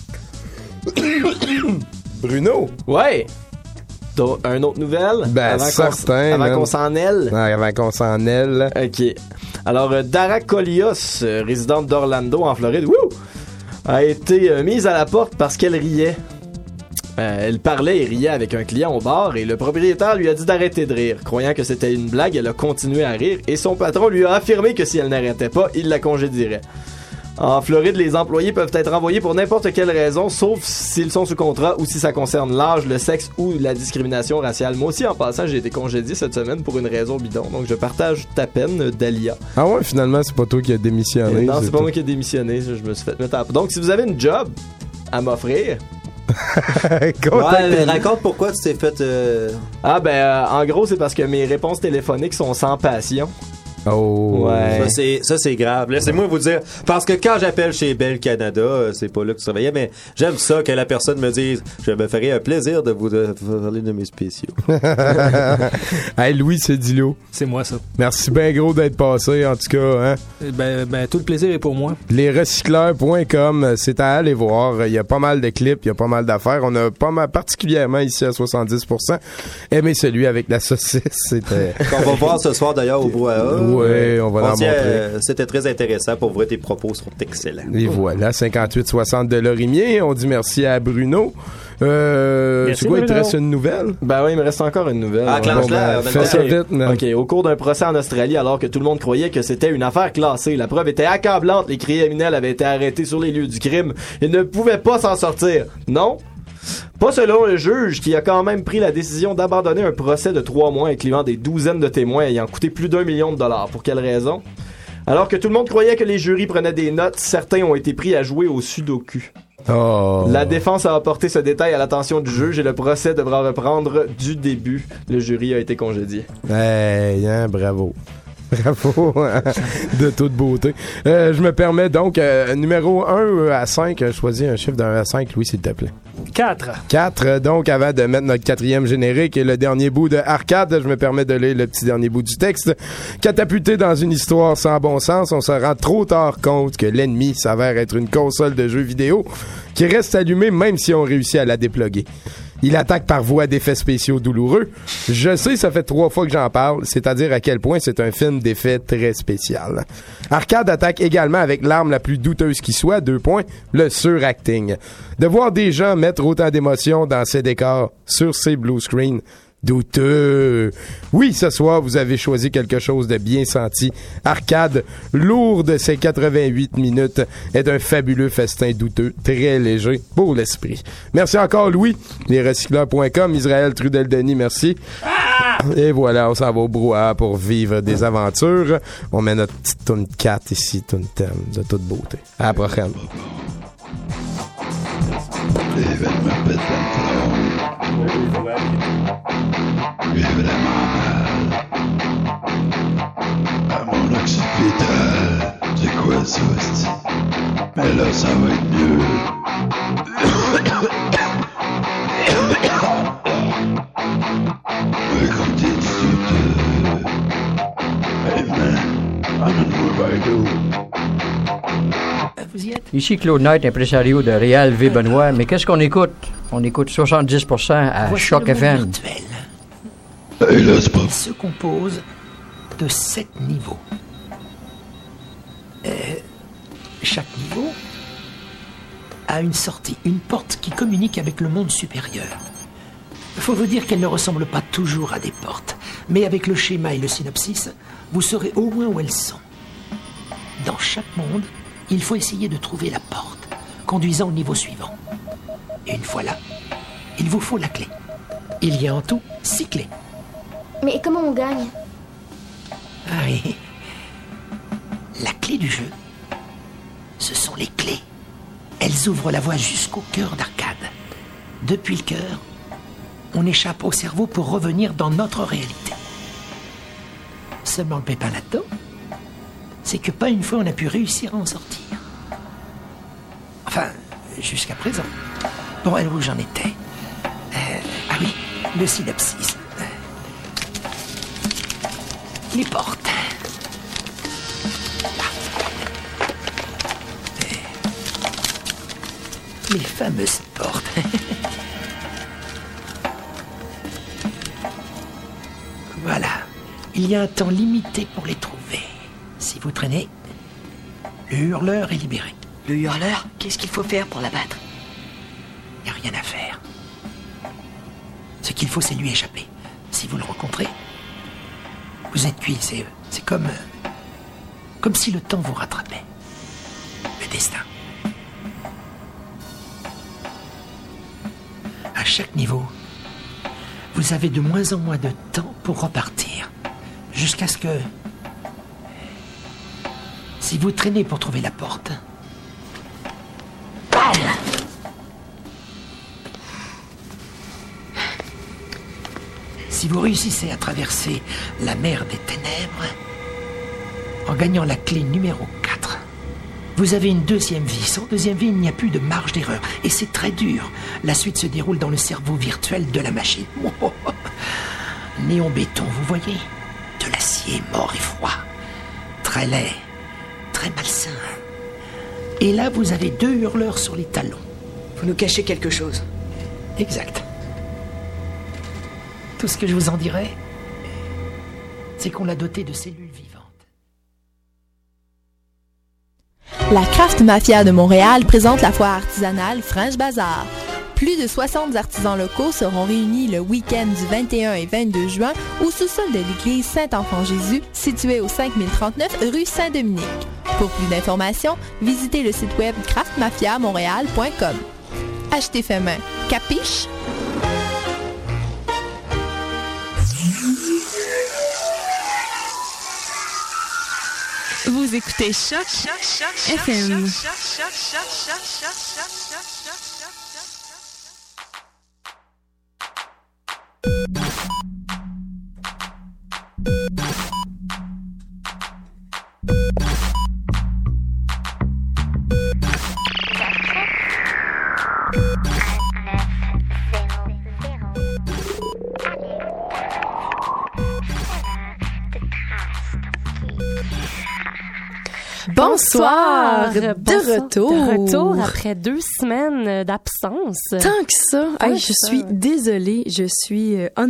S6: Bruno?
S2: Ouais! T'as un autre nouvelle?
S6: Ben,
S2: Avant qu'on s-
S6: certain,
S2: Avant
S6: man.
S2: qu'on s'en aille?
S6: Ouais, avant qu'on s'en aille.
S2: OK. Alors, euh, Dara Colios, euh, résidente d'Orlando, en Floride, wouh, a été euh, mise à la porte parce qu'elle riait. Euh, elle parlait et riait avec un client au bar et le propriétaire lui a dit d'arrêter de rire. Croyant que c'était une blague, elle a continué à rire et son patron lui a affirmé que si elle n'arrêtait pas, il la congédierait. En Floride, les employés peuvent être renvoyés pour n'importe quelle raison, sauf s'ils sont sous contrat ou si ça concerne l'âge, le sexe ou la discrimination raciale. Moi aussi, en passant, j'ai été congédié cette semaine pour une raison bidon, donc je partage ta peine, Dalia.
S6: Ah ouais, finalement, c'est pas toi qui as démissionné.
S2: non, c'est pas
S6: toi.
S2: moi qui ai démissionné, je me suis fait mettre à... Donc, si vous avez une job à m'offrir...
S7: Ouais, mais raconte pourquoi tu t'es fait... euh,
S2: Ah ben, euh, en gros, c'est parce que mes réponses téléphoniques sont sans passion.
S6: Oh.
S2: Ouais.
S7: Ça, c'est, ça, c'est grave. Laissez-moi vous dire. Parce que quand j'appelle chez Bell Canada, euh, c'est pas là que tu travaillais, mais j'aime ça que la personne me dise je me ferais un plaisir de vous de, vous parler de mes spéciaux.
S6: Hey, Louis Cédillo.
S8: C'est moi, ça.
S6: Merci bien gros d'être passé, en tout cas. Hein?
S8: Ben, ben, tout le plaisir est pour moi.
S6: Les recycleurs point com, c'est à aller voir. Il y a pas mal de clips, il y a pas mal d'affaires. On a pas mal, particulièrement ici à soixante-dix pour cent, aimé celui avec la saucisse. C'était...
S7: Qu'on va voir ce soir d'ailleurs au Brouhaha.
S6: Oui, on va en
S7: tient,
S6: montrer.
S7: euh, c'était très intéressant. Pour vrai, tes propos sont excellents.
S6: Et voilà, cinquante-huit soixante de Lorimier. On dit merci à Bruno. Euh,
S2: Merci,
S6: c'est quoi, il te
S2: Bruno.
S6: reste une nouvelle?
S2: Ben oui, il me reste encore une nouvelle.
S7: Ah, clenche-la,
S2: Bon,
S7: on a
S6: fais
S7: le
S6: ça
S7: temps.
S6: vite, man.
S2: OK, au cours d'un procès en Australie, alors que tout le monde croyait que c'était une affaire classée, la preuve était accablante, les criminels avaient été arrêtés sur les lieux du crime. Ils ne pouvaient pas s'en sortir. Non? Pas selon le juge qui a quand même pris la décision d'abandonner un procès de trois mois incluant des douzaines de témoins ayant coûté plus d'un million de dollars. Pour quelle raison? Alors que tout le monde croyait que les jurys prenaient des notes, certains ont été pris à jouer au sudoku.
S6: Oh.
S2: La défense a apporté ce détail à l'attention du juge et le procès devra reprendre du début. Le jury a été congédié.
S6: Hey, hein, bravo. Bravo, hein, de toute beauté. Euh, je me permets donc, euh, numéro un à cinq, euh, choisis un chiffre d'un à cinq, Louis, s'il te plaît.
S8: quatre.
S6: quatre, donc, avant de mettre notre quatrième générique et le dernier bout de Arcade, je me permets de lire le petit dernier bout du texte. Catapulté dans une histoire sans bon sens, on se rend trop tard compte que l'ennemi s'avère être une console de jeux vidéo qui reste allumée même si on réussit à la déploguer. Il attaque par voie d'effets spéciaux douloureux. Je sais, ça fait trois fois que j'en parle, c'est-à-dire à quel point c'est un film d'effets très spécial. Arcade attaque également avec l'arme la plus douteuse qui soit, deux points, le suracting. De voir des gens mettre autant d'émotions dans ces décors, sur ces blue screens, douteux. Oui, ce soir, vous avez choisi quelque chose de bien senti. Arcade, lourd de ses quatre-vingt-huit minutes, est un fabuleux festin douteux, très léger pour l'esprit. Merci encore, Louis. Les recycleurs point com, Israël Trudel-Denis, merci. Et voilà, on s'en va au brouhaha pour vivre des aventures. On met notre petite toune quatre ici, toune thème de toute beauté. À la prochaine.
S18: J'ai vraiment mal à mon occipital. C'est quoi ça, c'ti? Mais là, ça va être mieux. Écoutez, tout Hey man, emmène-moi vers d'où?
S19: Vous y êtes? Ici Claude Knight, impresario de Réal V. Benoît. Mais qu'est-ce qu'on écoute? On écoute soixante-dix pour cent à
S13: Voici
S19: Choc
S13: le
S19: F M.
S13: monde virtuel.
S18: Hey, là, c'est pas...
S13: Il se compose de sept niveaux. Euh, chaque niveau a une sortie, une porte qui communique avec le monde supérieur. Il faut vous dire qu'elles ne ressemblent pas toujours à des portes, mais avec le schéma et le synopsis, vous saurez au moins où elles sont. Dans chaque monde, il faut essayer de trouver la porte, conduisant au niveau suivant. Et une fois là, il vous faut la clé. Il y a en tout six clés.
S17: Mais comment on gagne?
S13: Ah oui. La clé du jeu, ce sont les clés. Elles ouvrent la voie jusqu'au cœur d'Arcade. Depuis le cœur, on échappe au cerveau pour revenir dans notre réalité. Seulement le pépin là-dedans, c'est que pas une fois on a pu réussir à en sortir. Enfin, jusqu'à présent. Bon, alors où j'en étais? euh, Ah oui, le synopsis. Les portes. Les fameuses portes. Voilà. Il y a un temps limité pour les trouver. Si vous traînez, le hurleur est libéré.
S14: Le hurleur? Qu'est-ce qu'il faut faire pour l'abattre?
S13: Il n'y a rien à faire. Ce qu'il faut, c'est lui échapper. Si vous le rencontrez, vous êtes cuit. C'est, c'est comme... Comme si le temps vous rattrapait. Le destin. À chaque niveau, vous avez de moins en moins de temps pour repartir. Jusqu'à ce que... Si vous traînez pour trouver la porte... Si vous réussissez à traverser la mer des ténèbres, en gagnant la clé numéro quatre, vous avez une deuxième vie. Sans deuxième vie, il n'y a plus de marge d'erreur. Et c'est très dur. La suite se déroule dans le cerveau virtuel de la machine. Oh, néon béton, vous voyez? De l'acier mort et froid. Très laid. Très malsain. Et là, vous avez deux hurleurs sur les talons.
S14: Vous nous cachez quelque chose.
S13: Exact. Tout ce que je vous en dirai, c'est qu'on l'a doté de cellules vivantes.
S3: La Craft Mafia de Montréal présente la foire artisanale French Bazar. Plus de soixante artisans locaux seront réunis le week-end du vingt et un et vingt-deux juin au sous-sol de l'église Saint-Enfant-Jésus, située au cinq mille trente-neuf rue Saint-Dominique. Pour plus d'informations, visitez le site web craft mafia montréal point com. Achetez fait main. Capiche?
S4: Vous écoutez Choc F M.
S20: Bonsoir,
S21: Bonsoir.
S20: de retour.
S21: De retour après deux semaines d'absence.
S20: Tant que ça,
S21: Tant
S20: hey,
S21: que
S20: je
S21: ça.
S20: suis désolée, je suis euh,